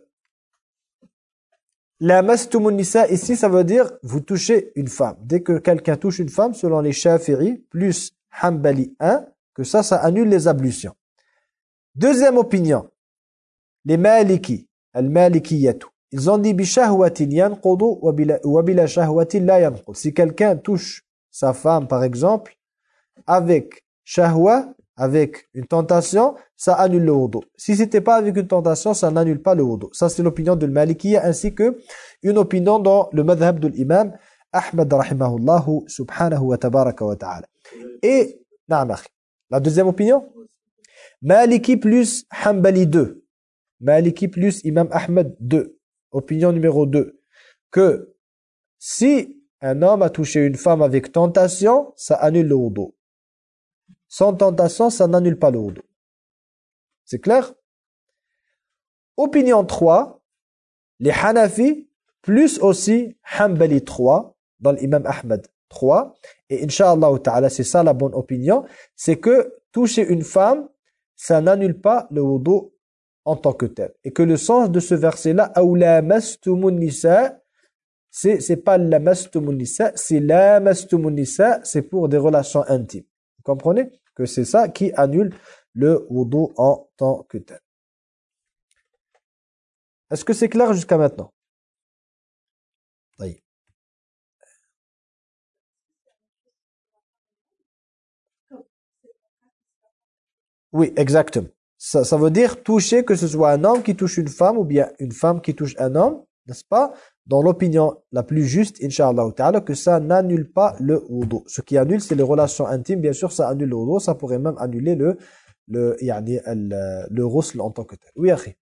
la mastumun nisa ici, ça veut dire vous touchez une femme. Dès que quelqu'un touche une femme, selon les Shafi'i plus Hanbali un, que ça, ça annule les ablutions. Deuxième opinion, les Maliki, al-Malikiyatu. Ils ont dit bishahwatin yanqudu wa bila shahwatin la yanqud. Si quelqu'un touche sa femme, par exemple, avec shahwa, avec une tentation, ça annule le wudu. Si c'était pas avec une tentation, ça n'annule pas le wudu. Ça c'est l'opinion de Malikiya ainsi que une opinion dans le madhab de l'imam Ahmad rahimahullahu subhanahu wa tabaraka wa ta'ala. Et la deuxième opinion, Maliki plus Hanbali deux. Maliki plus imam Ahmad deux. Opinion numéro deux. Que si un homme a touché une femme avec tentation, ça annule le wudu. Sans tentation, ça n'annule pas le wudu. C'est clair? Opinion trois, les Hanafi, plus aussi Hanbali trois, dans l'imam Ahmad trois, et Inch'Allah ta'ala, c'est ça la bonne opinion, c'est que toucher une femme, ça n'annule pas le wudu en tant que tel. Et que le sens de ce verset-là, « Aw lamastumun nisa », c'est c'est pas « lamastumun nisa », c'est « lamastumun nisa », c'est pour des relations intimes. Comprenez que c'est ça qui annule le wudu en tant que tel. Est-ce que c'est clair jusqu'à maintenant? Oui. Oui, exactement. Ça, ça veut dire toucher, que ce soit un homme qui touche une femme ou bien une femme qui touche un homme, n'est-ce pas? Dans l'opinion la plus juste, Inch'Allah ta'ala, que ça n'annule pas le wudu. Ce qui annule, c'est les relations intimes. Bien sûr, ça annule le wudu. Ça pourrait même annuler le, le, yani, le, le ghusl en tant que tel. Oui, akhi.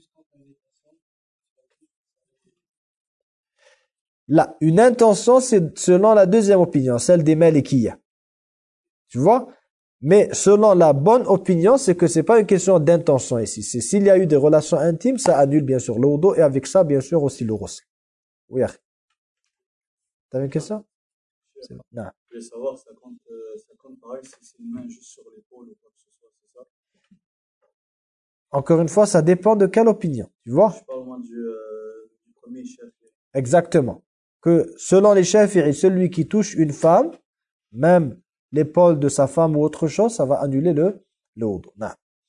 Là, une intention, c'est selon la deuxième opinion, celle des Malikiyya. Tu vois? Mais selon la bonne opinion, c'est que c'est pas une question d'intention ici. C'est s'il y a eu des relations intimes, ça annule bien sûr le wudu et avec ça, bien sûr, aussi le ghusl. Oui, akhi. T'avais une question? C'est bon. Non. Je voulais savoir, ça compte, euh, ça compte pareil si c'est une main juste sur l'épaule ou quoi que ce soit, c'est ça? Encore une fois, ça dépend de quelle opinion. Tu vois? Je parle moins du, euh, du premier chef. Exactement. Que selon les Shafi'i, celui qui touche une femme, même l'épaule de sa femme ou autre chose, ça va annuler le, le wudu. Non.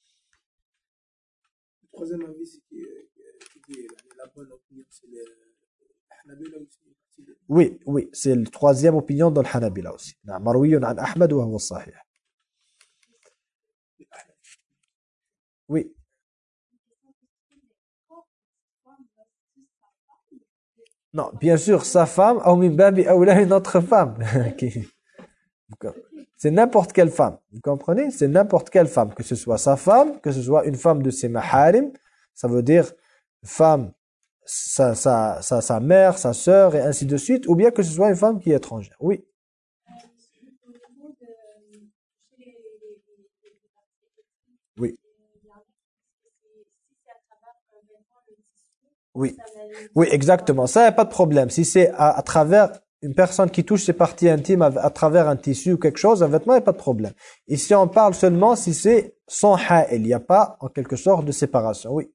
Le troisième avis, c'est qui, qui dit la, la bonne opinion, c'est le Hanabila aussi. Oui, oui, c'est la troisième opinion dans le Hanabila aussi. نعم مروي عن أحمد وهو الصحيح. Oui. Non, bien sûr, sa femme, ou min babi awla une autre femme. C'est n'importe quelle femme. Vous comprenez? C'est n'importe quelle femme. Que ce soit sa femme, que ce soit une femme de ses maharim. Ça veut dire femme, sa, sa, sa, sa mère, sa sœur, et ainsi de suite. Ou bien que ce soit une femme qui est étrangère. Oui. Oui. Oui. Oui, exactement. Ça, il n'y a pas de problème. Si c'est à, à travers une personne qui touche ses parties intimes à, à travers un tissu ou quelque chose, un vêtement, il n'y a pas de problème. Ici, on parle seulement si c'est sans ha'il. Il n'y a pas, en quelque sorte, de séparation. Oui.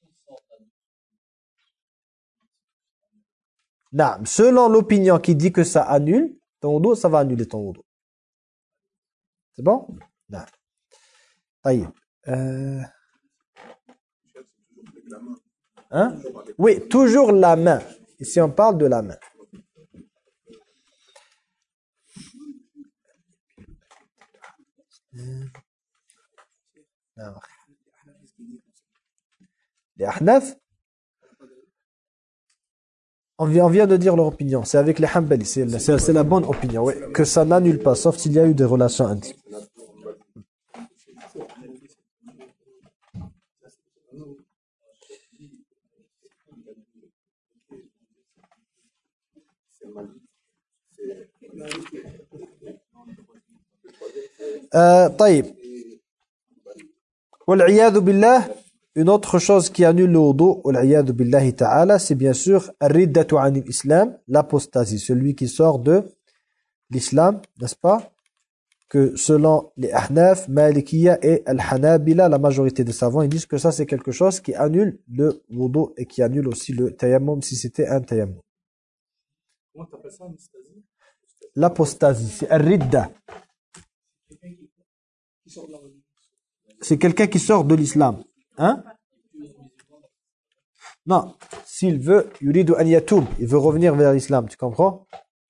Non, selon l'opinion qui dit que ça annule ton wudu, ça va annuler ton wudu. C'est bon? Non. Taïe. Euh... Hein? Oui, toujours la main. Ici, on parle de la main. Les Ahnaf, on vient, on vient de dire leur opinion. C'est avec les Hanbali. C'est la bonne opinion. Oui. Que ça n'annule pas, sauf s'il y a eu des relations intimes. Euh, طيب. والعياذ بالله, une autre chose qui annule le wudu, والعياذ بالله ta'ala, c'est bien sûr الردة عن الإسلام, l'apostasie, celui qui sort de l'islam, n'est-ce pas? Que selon les Ahnaf, Malikiya et Al-Hanabila, la majorité des savants, ils disent que ça c'est quelque chose qui annule le wudu et qui annule aussi le tayammum si c'était un tayammum. Comment tu appelles ça, l'apostasie? L'apostasie, c'est Ar-Ridda. C'est quelqu'un qui sort de l'islam. Hein? Non, s'il veut, yuridu an yatoub, il veut revenir vers l'islam, tu comprends?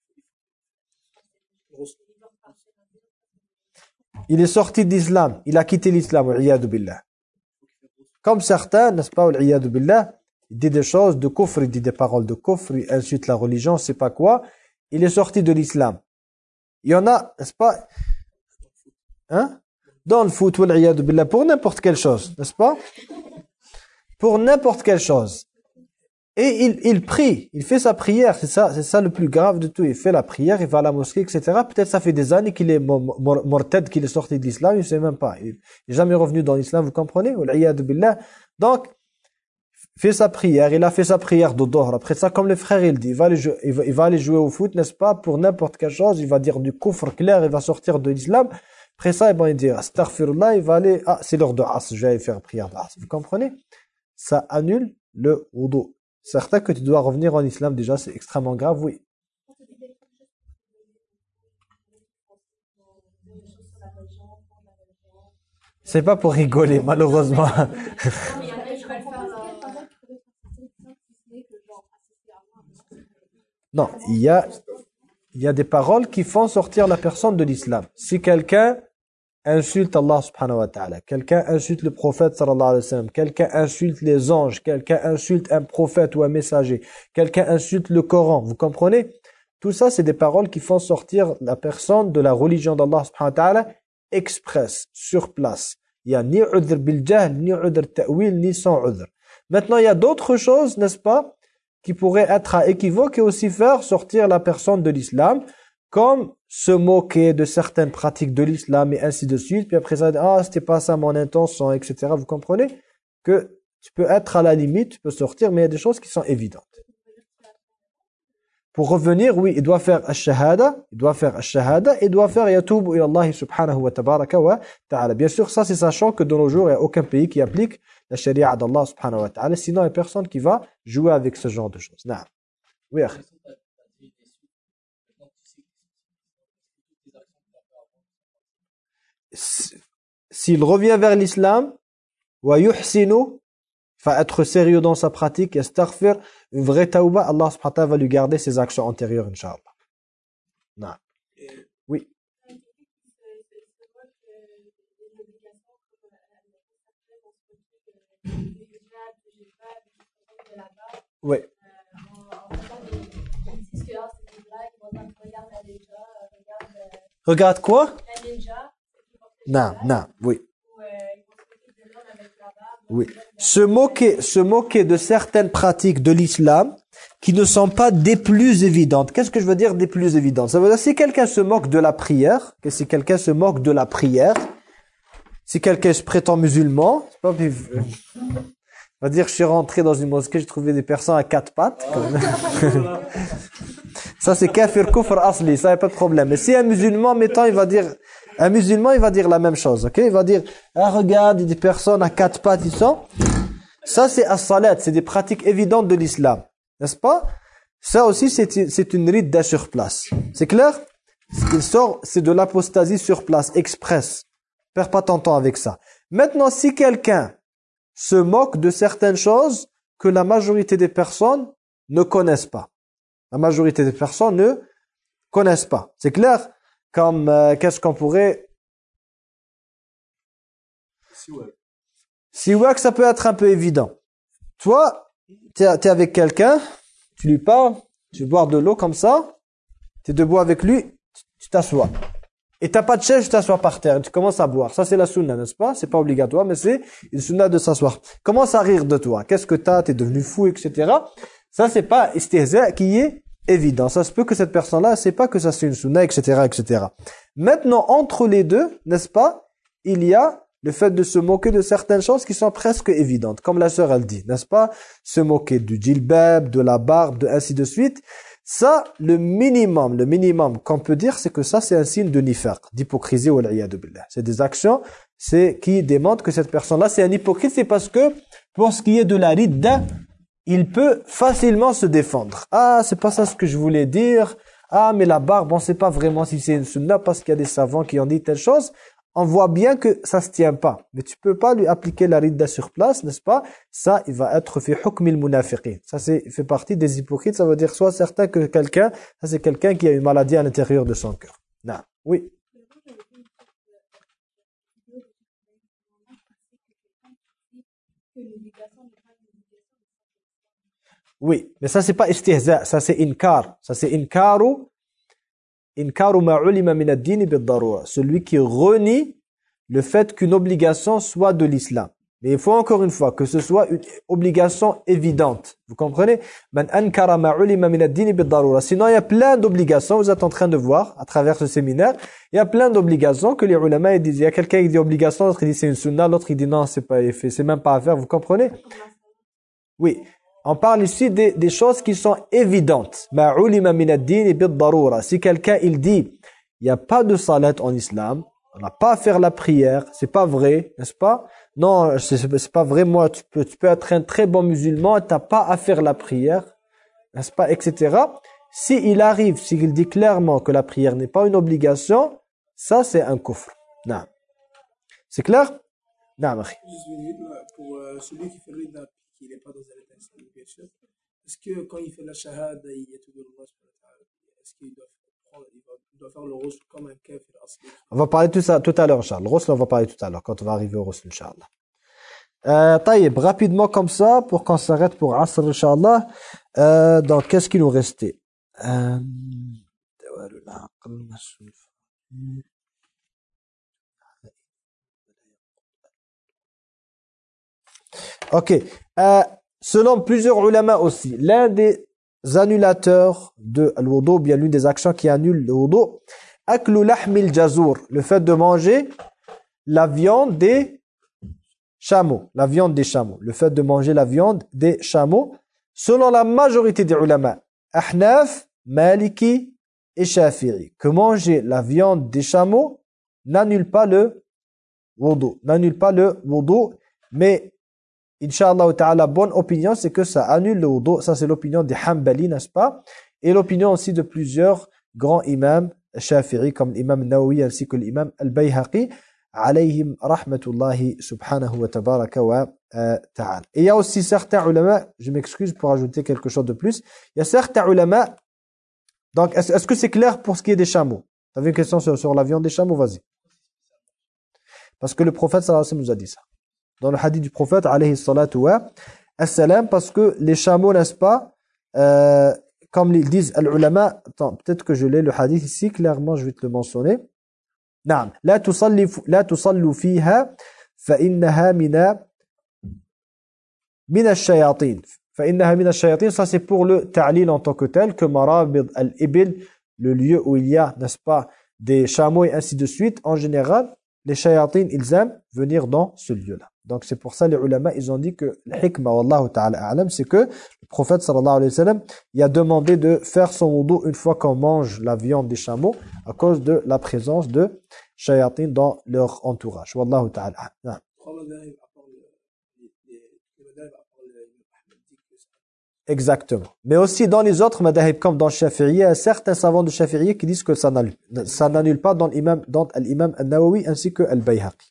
Il est sorti d'islam, il a quitté l'islam, wa'iyadu billah. Comme certains, n'est-ce pas, wa'iyadu billah, il dit des choses de kufr, il dit des paroles de kufr, il insulte la religion, c'est pas quoi. Il est sorti de l'islam. Il y en a, n'est-ce pas, hein? Dans le foot, wa'iyadu billah, pour n'importe quelle chose, n'est-ce pas? Pour n'importe quelle chose. Et il, il prie, il fait sa prière, c'est ça, c'est ça le plus grave de tout. Il fait la prière, il va à la mosquée, et cetera. Peut-être ça fait des années qu'il est morted, qu'il est sorti de l'islam, il ne sait même pas. Il n'est jamais revenu dans l'islam, vous comprenez? Donc, il fait sa prière, il a fait sa prière de dohr. Après ça, comme le frère il dit, il va aller jouer, il va, il va aller jouer au foot, n'est-ce pas? Pour n'importe quelle chose, il va dire du kufr clair, il va sortir de l'islam. Après ça, il va dire, astaghfirullah, il va aller, ah, c'est l'heure de as, je vais aller faire prière de as. Vous comprenez? Ça annule le wudu. Certain que tu dois revenir en islam déjà, c'est extrêmement grave, oui. C'est pas pour rigoler, malheureusement. Non, il y a, il y a des paroles qui font sortir la personne de l'islam. Si quelqu'un insulte Allah subhanahu wa ta'ala, quelqu'un insulte le prophète sallallahu alayhi wa sallam, quelqu'un insulte les anges, quelqu'un insulte un prophète ou un messager, quelqu'un insulte le Coran, vous comprenez? Tout ça, c'est des paroles qui font sortir la personne de la religion d'Allah subhanahu wa ta'ala express, sur place. Il n'y a ni udhr bil jahl, ni udhr ta'wil, ni sans udhr. Maintenant, il y a d'autres choses, n'est-ce pas, qui pourraient être à équivoque et aussi faire sortir la personne de l'islam, comme se moquer de certaines pratiques de l'islam et ainsi de suite. Puis après ça, ah, c'était pas ça mon intention, et cetera. Vous comprenez que tu peux être à la limite, tu peux sortir, mais il y a des choses qui sont évidentes. Pour revenir, oui, il doit faire ash-shahada, il doit faire ash-shahada, il doit faire yatoubu ila Allah subhanahu wa tabaraka wa ta'ala. Bien sûr, ça c'est sachant que de nos jours, il n'y a aucun pays qui applique la sharia d'Allah subhanahu wa ta'ala. Sinon, il n'y a personne qui va jouer avec ce genre de choses. Naam. Oui, akhi. S'il revient vers l'islam, wa yuhsinu, va être sérieux dans sa pratique, yastaghfir, une vraie tauba, Allah subhanahu wa ta'ala va lui garder ses actions antérieures, Inch'Allah. Non. Oui. Oui. Regarde quoi? Non, non, oui. Oui. Se moquer, se moquer de certaines pratiques de l'islam qui ne sont pas des plus évidentes. Qu'est-ce que je veux dire des plus évidentes? Ça veut dire si quelqu'un se moque de la prière, que si quelqu'un se moque de la prière, si quelqu'un se prétend musulman, c'est pas plus... On va dire je suis rentré dans une mosquée, j'ai trouvé des personnes à quatre pattes. Ça c'est kafir kufr asli, ça y a pas de problème. Mais si un musulman, mettons, il va dire... Un musulman, il va dire la même chose, ok? Il va dire, ah, regarde, il y a des personnes à quatre pattes, ils sont. Ça, c'est as-salat, c'est des pratiques évidentes de l'islam, n'est-ce pas? Ça aussi, c'est une ridda sur place. C'est clair? Ce qu'il sort, c'est de l'apostasie sur place, express. Perds pas ton temps avec ça. Maintenant, si quelqu'un se moque de certaines choses que la majorité des personnes ne connaissent pas. La majorité des personnes ne connaissent pas. C'est clair? Comme, euh, qu'est-ce qu'on pourrait... Siwak, ça peut être un peu évident. Toi, tu es avec quelqu'un, tu lui parles, tu veux boire de l'eau comme ça, tu es debout avec lui, tu t'assois. Et tu n'as pas de chaise, tu t'assois par terre, et tu commences à boire. Ça, c'est la sunna, n'est-ce pas? C'est pas obligatoire, mais c'est une sunna de s'asseoir. Commence à rire de toi. Qu'est-ce que tu as? Tu es devenu fou, et cetera. Ça, c'est pas istihza qui est évident. Ça se peut que cette personne-là ne sait pas que ça c'est une sunna, et cetera, et cetera. Maintenant, entre les deux, n'est-ce pas, il y a le fait de se moquer de certaines choses qui sont presque évidentes. Comme la sœur, elle dit, n'est-ce pas, se moquer du djilbab, de la barbe, de ainsi de suite. Ça, le minimum, le minimum qu'on peut dire, c'est que ça, c'est un signe de nifaq, d'hypocrisie ou l'iyadu billah. C'est des actions c'est qui démontrent que cette personne-là, c'est un hypocrite. C'est parce que, pour ce qui est de la ridda, il peut facilement se défendre. Ah, c'est pas ça ce que je voulais dire. Ah, mais la barbe, on sait pas vraiment si c'est une sunna parce qu'il y a des savants qui ont dit telle chose. On voit bien que ça se tient pas. Mais tu peux pas lui appliquer la ridda sur place, n'est-ce pas? Ça, il va être fi hukmil munafiqin. Ça, c'est fait partie des hypocrites. Ça veut dire soit certain que quelqu'un, ça c'est quelqu'un qui a une maladie à l'intérieur de son cœur. Non. Oui. Oui, mais ça c'est pas istihza, ça c'est inkar. Ça c'est inkaru, inkaru ma ulima min ad-din bid-darura. Celui qui renie le fait qu'une obligation soit de l'islam. Mais il faut encore une fois que ce soit une obligation évidente. Vous comprenez? Man ankara ma ulima min ad-din bid-darura. Sinon il y a plein d'obligations, vous êtes en train de voir à travers ce séminaire, il y a plein d'obligations que les ulama ils disent. Il y a quelqu'un qui dit obligation, l'autre il dit c'est une sunna, l'autre il dit non, c'est pas c'est même pas à faire, vous comprenez? Oui. On parle ici des, des choses qui sont évidentes. Si quelqu'un il dit il n'y a pas de salat en islam, on n'a pas à faire la prière, c'est pas vrai, n'est-ce pas? Non, c'est pas vrai, moi tu peux, tu peux être un très bon musulman, tu n'as pas à faire la prière, n'est-ce pas, et cetera. Si il arrive, s'il dit clairement que la prière n'est pas une obligation, ça c'est un kufr. Non. C'est clair? Non, pour euh, celui qui fait le qui n'est pas dans un état islamique, bien sûr. Est-ce que quand il fait la shahada, il y a tout de Allah On va parler de tout ça tout à l'heure, Inch'Allah. Le ghusl, on va parler tout à l'heure, quand on va arriver au ghusl, Inch'Allah. Euh, taïb, rapidement comme ça, pour qu'on s'arrête pour Asr, Inch'Allah. Euh, donc, qu'est-ce qui nous restait? Euh, ok. Euh, selon plusieurs ulama aussi, l'un des annulateurs de l'wudu, bien l'une des actions qui annule le wudu, aklu lahmil jazour, le fait de manger la viande des chameaux, la viande des chameaux, le fait de manger la viande des chameaux, selon la majorité des ulama, Ahnaf, Maliki et Shafi'i, que manger la viande des chameaux n'annule pas le wudu, n'annule pas le wudu, mais Inch'Allah ta'ala, bonne opinion, c'est que ça annule le wudu. Ça, c'est l'opinion des Hanbali, n'est-ce pas? Et l'opinion aussi de plusieurs grands imams Shafi'i, comme l'imam Nawawi ainsi que l'imam Al-Bayhaqi, alayhim rahmatullahi subhanahu wa tabaraka wa euh, ta'ala. Et il y a aussi certains ulama, je m'excuse pour ajouter quelque chose de plus, il y a certains ulama, donc est-ce est-ce que c'est clair pour ce qui est des chameaux? Tu avais une question sur, sur la viande des chameaux? Vas-y. Parce que le prophète sallallahu alayhi wa sallam nous a dit ça. Dans le hadith du prophète, alayhi salatu wa assalam, parce que les chameaux, n'est-ce pas, euh, comme ils disent les ulama, attends, peut-être que je l'ai le hadith ici, clairement, je vais te le mentionner. Naam, la tusalli la tusallu fiha fa innaha mina min ash-shayatin. Fa innaha min ash-shayatin, ça c'est pour le ta'lil en tant que tel, que marabid al-ibil, le lieu où il y a, n'est-ce pas, des chameaux et ainsi de suite, en général, les shayatines, ils aiment venir dans ce lieu-là. Donc c'est pour ça les ulama, ils ont dit que le hikmah, wallahu ta'ala a'lam, c'est que le prophète sallallahu alayhi wa sallam, il a demandé de faire son wudu une fois qu'on mange la viande des chameaux à cause de la présence de shayatines dans leur entourage. Wallahu ta'ala a'lam. Exactement. Mais aussi dans les autres madhahib, comme dans le Shafi'i, il y a certains savants de Shafi'i qui disent que ça n'annule, ça n'annule pas dans l'imam, dans l'imam Al-Nawawi ainsi que Al-Bayhaqi.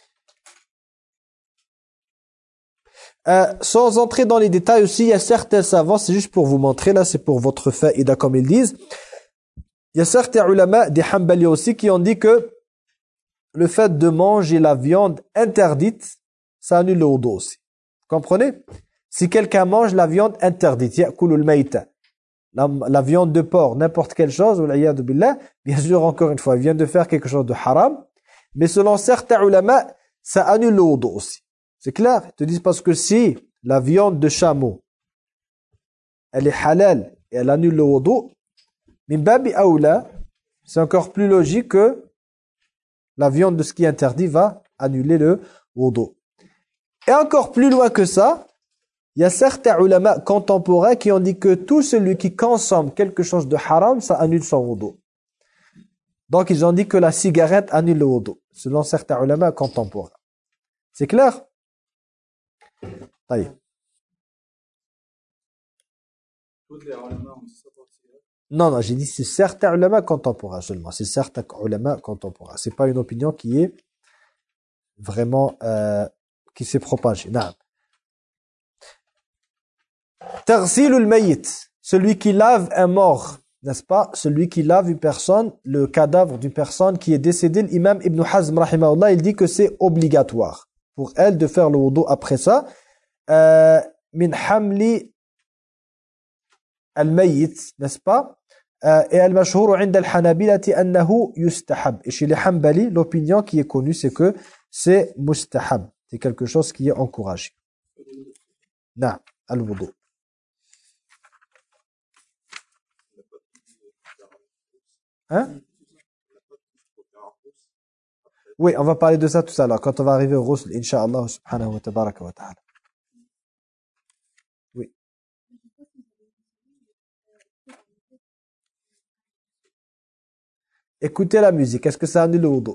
Euh, sans entrer dans les détails aussi, il y a certains savants, c'est juste pour vous montrer, là c'est pour votre faïda comme ils disent, il y a certains ulama, des Hanbali aussi, qui ont dit que le fait de manger la viande interdite, ça annule le wudu aussi. Vous comprenez? Si quelqu'un mange la viande interdite, ya'kulul mayta, la, la viande de porc, n'importe quelle chose, billah, bien sûr, encore une fois, il vient de faire quelque chose de haram, mais selon certains ulama, ça annule le wudu aussi. C'est clair? Ils te disent parce que si la viande de chameau, elle est halal et elle annule le wudu, min babi aoula, c'est encore plus logique que la viande de ce qui est interdit va annuler le wudu. Et encore plus loin que ça, il y a certains ulama contemporains qui ont dit que tout celui qui consomme quelque chose de haram, ça annule son wudu. Donc ils ont dit que la cigarette annule le wudu, selon certains ulama contemporains. C'est clair? Taïe. Non, non, j'ai dit c'est certains ulama contemporains seulement. C'est certains ulama contemporains. C'est pas une opinion qui est vraiment euh, qui s'est propagée. Non. Taghsilul mayyit, celui qui lave un mort, n'est-ce pas? Celui qui lave une personne, le cadavre d'une personne qui est décédée. L'imam Ibn Hazm rahimahullah, il dit que c'est obligatoire pour elle de faire le wudu après ça. Euh, min hamli al-mayyit, n'est-ce pas? Euh, et al-mashhur 'inda al-hanabilati annahu yustahab. Et chez les hanbali, l'opinion qui est connue, c'est que c'est mustahab. C'est quelque chose qui est encouragé. Na, al-wudu. Hein? Oui, on va parler de ça tout à l'heure, quand on va arriver au ghusl, incha'Allah, subhanahu wa tabaraka wa ta'ala. Oui. Écoutez la musique, est-ce que ça annule le wudu?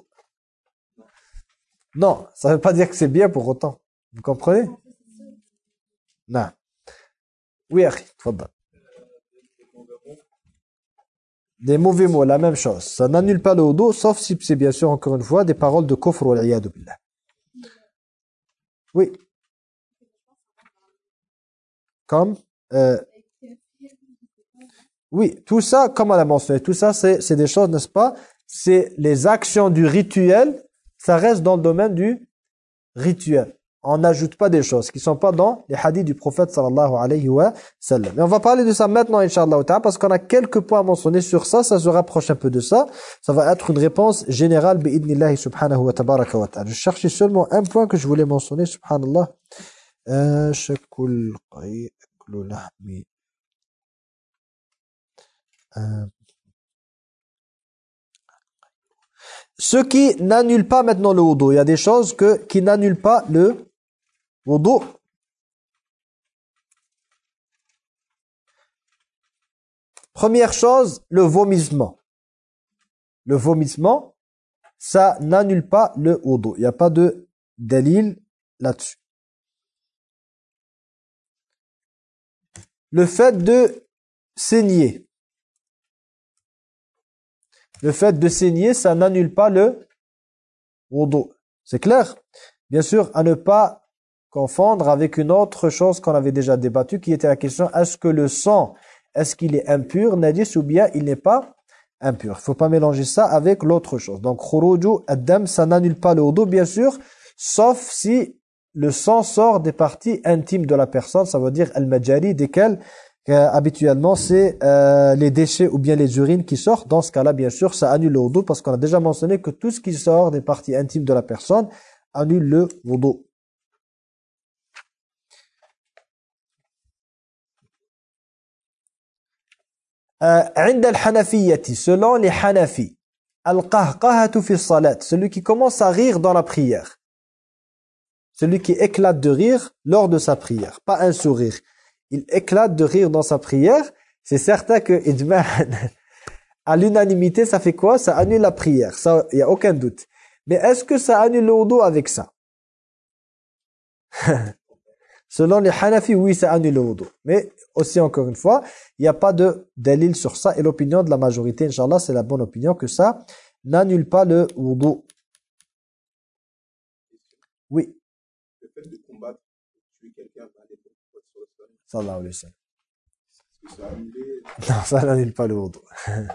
Non, ça ne veut pas dire que c'est bien pour autant. Vous comprenez? Non. Oui, akhi, tfaddal. Des mauvais mots, la même chose. Ça n'annule pas le wudu, sauf si c'est bien sûr, encore une fois, des paroles de kufr wal iyadu billah. Oui. Comme euh, oui, tout ça, comme on l'a mentionné, tout ça, c'est des choses, n'est-ce pas, c'est les actions du rituel, ça reste dans le domaine du rituel. On n'ajoute pas des choses qui ne sont pas dans les hadiths du prophète sallallahu alayhi wa sallam. Et on va parler de ça maintenant, inch'Allah ta'ala, parce qu'on a quelques points à mentionner sur ça, ça se rapproche un peu de ça. Ça va être une réponse générale, bi'idnillahi subhanahu wa tabaraka wa ta'ala. Je cherchais seulement un point que je voulais mentionner, subhanallah. Euh, shakul qayaklu lahmi. Euh. Ce qui n'annule pas maintenant le wudu. Il y a des choses que, qui n'annulent pas le wudu. Première chose, le vomissement. Le vomissement, ça n'annule pas le wudu. Il n'y a pas de dalil là-dessus. Le fait de saigner. Le fait de saigner, ça n'annule pas le wudu. C'est clair? Bien sûr, à ne pas confondre avec une autre chose qu'on avait déjà débattue, qui était la question, est-ce que le sang, est-ce qu'il est impur, najis, ou bien il n'est pas impur? Il ne faut pas mélanger ça avec l'autre chose. Donc, khuruju ad-dam, ça n'annule pas le wudu, bien sûr, sauf si le sang sort des parties intimes de la personne, ça veut dire al-majari, desquelles Euh, habituellement, c'est euh, les déchets ou bien les urines qui sortent. Dans ce cas-là, bien sûr, ça annule le wudu parce qu'on a déjà mentionné que tout ce qui sort des parties intimes de la personne annule le wudu. عند الحنفية, selon les Hanafi, القهقهة في الصلاة, celui qui commence à rire dans la prière, celui qui éclate de rire lors de sa prière, pas un sourire. Il éclate de rire dans sa prière, c'est certain que à l'unanimité, ça fait quoi? Ça annule la prière, ça, il n'y a aucun doute. Mais est-ce que ça annule le wudu avec ça? Selon les Hanafi, oui, ça annule le wudu. Mais aussi, encore une fois, il n'y a pas de dalil sur ça. Et l'opinion de la majorité, Inch'Allah, c'est la bonne opinion que ça n'annule pas le wudu. Oui. Le fait de combattre, tuer quelqu'un par des Sallallahu alayhi wa sallam. ça annulé... Non, ça n'annule pas le wudu.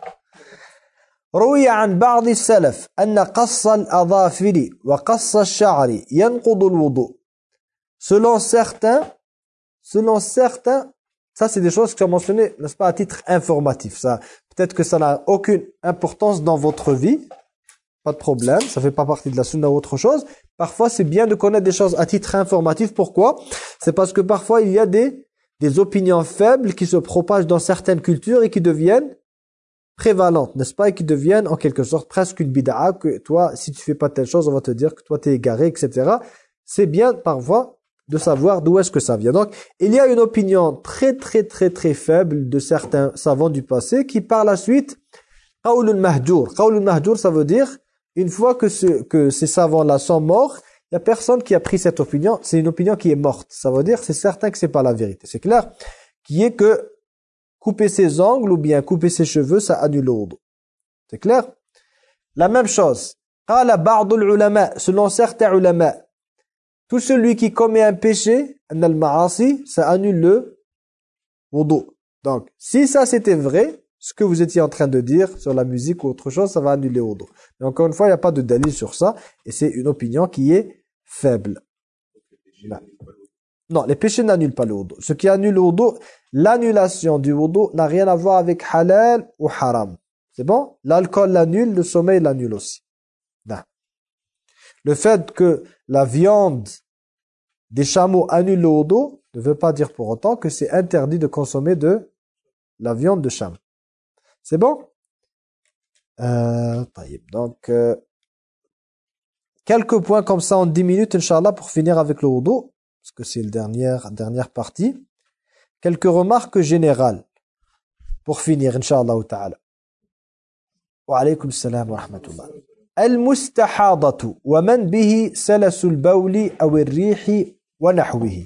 روي عن بعض السلف أن قص الأظافر وقص الشعر ينقض الوضوء. Selon certains, selon certains, ça c'est des choses que tu as mentionnées, n'est-ce pas, à titre informatif. Ça, peut-être que ça n'a aucune importance dans votre vie, pas de problème, ça fait pas partie de la sunna ou autre chose. Parfois, c'est bien de connaître des choses à titre informatif. Pourquoi? C'est parce que parfois, il y a des, des opinions faibles qui se propagent dans certaines cultures et qui deviennent prévalentes, n'est-ce pas? Et qui deviennent en quelque sorte presque une bid'a, que toi, si tu fais pas telle chose, on va te dire que toi, tu es égaré, et cetera. C'est bien parfois de savoir d'où est-ce que ça vient. Donc, il y a une opinion très, très, très, très faible de certains savants du passé qui, par la suite, qawlun mahjour. Qawlun mahjour, ça veut dire, une fois que, ce, que ces savants-là sont morts, il n'y a personne qui a pris cette opinion. C'est une opinion qui est morte. Ça veut dire, c'est certain que c'est pas la vérité. C'est clair? Qui est que couper ses ongles ou bien couper ses cheveux, ça annule le wudu. C'est clair? La même chose. Qala ba'dul ulama, selon certains ulama, tout celui qui commet un péché, al-ma'asi, ça annule le wudu. Donc, si ça c'était vrai, ce que vous étiez en train de dire sur la musique ou autre chose, ça va annuler le wudu. Mais encore une fois, il n'y a pas de dalil sur ça, et c'est une opinion qui est faible. Non, non, les péchés n'annulent pas le wudu. Ce qui annule le wudu, l'annulation du wudu n'a rien à voir avec halal ou haram. C'est bon? L'alcool l'annule, le sommeil l'annule aussi. Non. Le fait que la viande des chameaux annule le wudu ne veut pas dire pour autant que c'est interdit de consommer de la viande de chameau. C'est bon? euh, Donc, euh, quelques points comme ça en dix minutes, Inch'Allah, pour finir avec le wudu, parce que c'est la dernière, dernière partie. Quelques remarques générales pour finir, Inch'Allah ta'ala. Wa alaykum salam wa rahmatullah. المستحاضة ومن به سلس البول أو الريح ونحوه.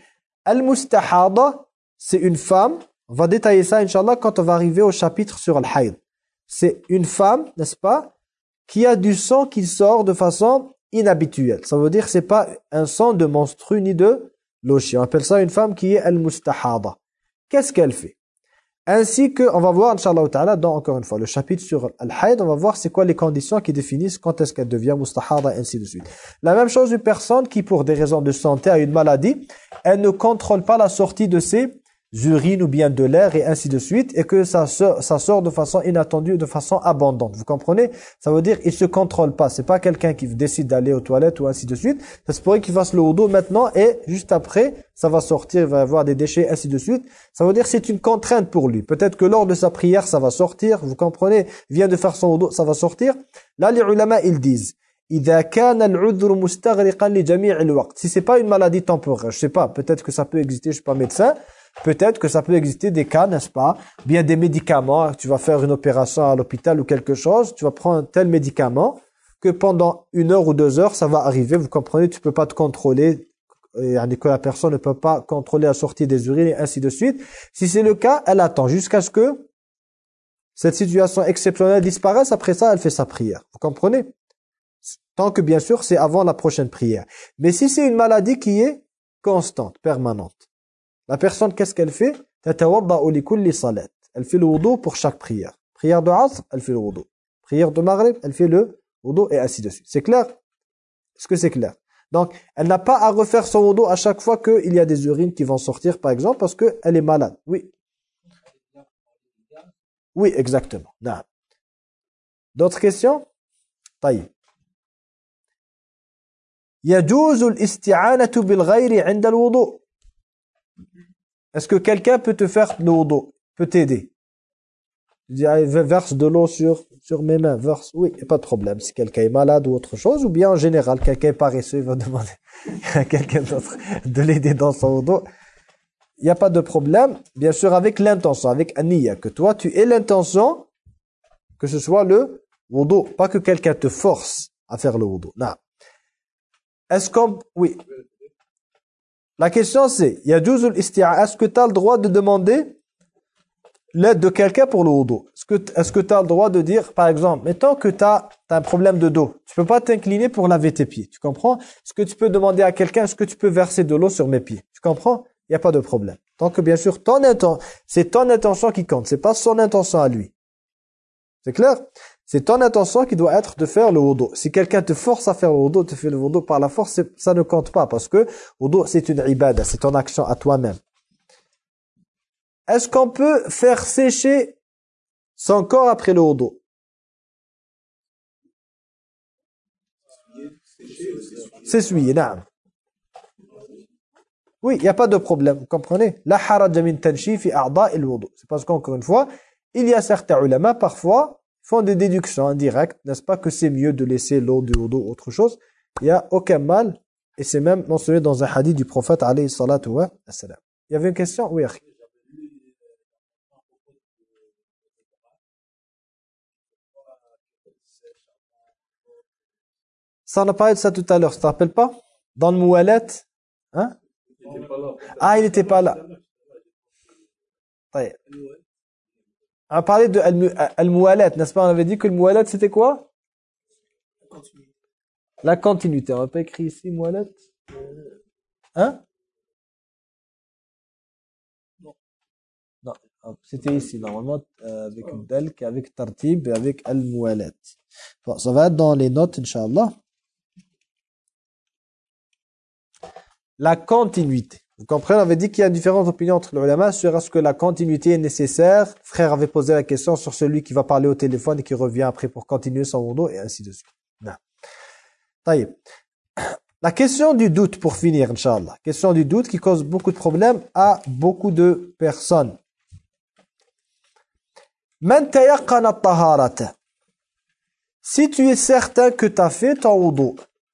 المستحاضة, c'est une femme. On va détailler ça, Inch'Allah, quand on va arriver au chapitre sur le haïd. C'est une femme, n'est-ce pas, qui a du sang qui sort de façon inhabituelle. Ça veut dire que ce n'est pas un sang de menstru ni de lochi. On appelle ça une femme qui est al-mustahada. Qu'est-ce qu'elle fait? Ainsi que, on va voir, Inch'Allah Ta'ala, dans, encore une fois, le chapitre sur Al-Hayd, on va voir c'est quoi les conditions qui définissent quand est-ce qu'elle devient mustahada, et ainsi de suite. La même chose, une personne qui, pour des raisons de santé, a une maladie, elle ne contrôle pas la sortie de ses urines ou bien de l'air et ainsi de suite, et que ça sort, ça sort de façon inattendue, de façon abondante. Vous comprenez? Ça veut dire il se contrôle pas. C'est pas quelqu'un qui décide d'aller aux toilettes ou ainsi de suite. Ça se pourrait qu'il fasse le wudu maintenant et juste après, ça va sortir, il va y avoir des déchets, ainsi de suite. Ça veut dire c'est une contrainte pour lui. Peut-être que lors de sa prière, ça va sortir. Vous comprenez? Il vient de faire son wudu, ça va sortir. Là, les ulama, ils disent إذا كان العذر مستغرقا لجميع الوقت. Si c'est pas une maladie temporaire, je sais pas, peut-être que ça peut exister, je suis pas médecin, peut-être que ça peut exister des cas, n'est-ce pas? Bien des médicaments, tu vas faire une opération à l'hôpital ou quelque chose, tu vas prendre un tel médicament que pendant une heure ou deux heures, ça va arriver, vous comprenez, tu peux pas te contrôler, et que la personne ne peut pas contrôler la sortie des urines et ainsi de suite. Si c'est le cas, elle attend jusqu'à ce que cette situation exceptionnelle disparaisse, après ça, elle fait sa prière. Vous comprenez? Tant que bien sûr c'est avant la prochaine prière. Mais si c'est une maladie qui est constante, permanente, la personne qu'est-ce qu'elle fait? Elle fait le wudu pour chaque prière. Prière de Asr, elle fait le wudu. Prière de Maghrib, elle fait le wudu et ainsi de suite. C'est clair? Est-ce que c'est clair? Donc, elle n'a pas à refaire son wudu à chaque fois qu'il y a des urines qui vont sortir, par exemple, parce qu'elle est malade. Oui. Oui, exactement. D'autres questions? طيب. يجوز الاستعانة بالغير عند الوضوء. Est-ce que quelqu'un peut te faire le wudu, peut t'aider? Tu dis, ah, verse de l'eau sur, sur mes mains, verse. Oui, il n'y a pas de problème. Si quelqu'un est malade ou autre chose, ou bien en général, quelqu'un est paresseux, il va demander à quelqu'un d'autre de l'aider dans son wudu. Il n'y a pas de problème, bien sûr, avec l'intention, avec Aniya, que toi, tu aies l'intention que ce soit le wudu, pas que quelqu'un te force à faire le wudu. Non. Est-ce qu'on... Oui. La question c'est, Yajouzul isti'a, est-ce que tu as le droit de demander l'aide de quelqu'un pour le wudu? Est-ce que est-ce que tu as le droit de dire, par exemple, mettons que tu as, as un problème de dos, tu peux pas t'incliner pour laver tes pieds, tu comprends? Est-ce que tu peux demander à quelqu'un, est-ce que tu peux verser de l'eau sur mes pieds? Tu comprends? Il n'y a pas de problème. Tant que bien sûr, ton intention, c'est ton intention qui compte, c'est pas son intention à lui. C'est clair? C'est ton intention qui doit être de faire le wudu. Si quelqu'un te force à faire le wudu, te fait le wudu par la force, ça ne compte pas. Parce que wudu, c'est une ibada, c'est ton action à toi-même. Est-ce qu'on peut faire sécher son corps après le wudu? S'essuyer, naam. Oui, il n'y a pas de problème, vous comprenez? La haraja min tanshifi a'da il wudu. C'est parce qu'encore une fois, il y a certains ulama, parfois, font des déductions indirectes, n'est-ce pas, que c'est mieux de laisser l'eau du wudu ou autre chose. Il n'y a aucun mal, et c'est même mentionné dans un hadith du prophète, alayhi salatu wa salam. Il y avait une question? Oui, akhi. Ça, on a parlé de ça tout à l'heure, tu te rappelles pas? Dans le moualet, hein? Ah, il n'était pas là. Taïe. On a parlé de al-muwalat, n'est-ce pas? On avait dit que le muwalat, c'était quoi? La continuité. On n'a pas écrit ici muwalat. Hein? Non. Non. C'était ici, normalement, euh, avec une dal, avec tartib et avec al-muwalat. Bon, ça va être dans les notes, Inch'Allah. La continuité. Vous comprenez, on avait dit qu'il y a différentes opinions entre les ulama sur est-ce que la continuité est nécessaire. Frère avait posé la question sur celui qui va parler au téléphone et qui revient après pour continuer son wudu et ainsi de suite. Non. Taïb. La question du doute pour finir, Inch'Allah. Question du doute qui cause beaucoup de problèmes à beaucoup de personnes. Man tayaqqana at-taharata. Si tu es certain que tu as fait ton wudu,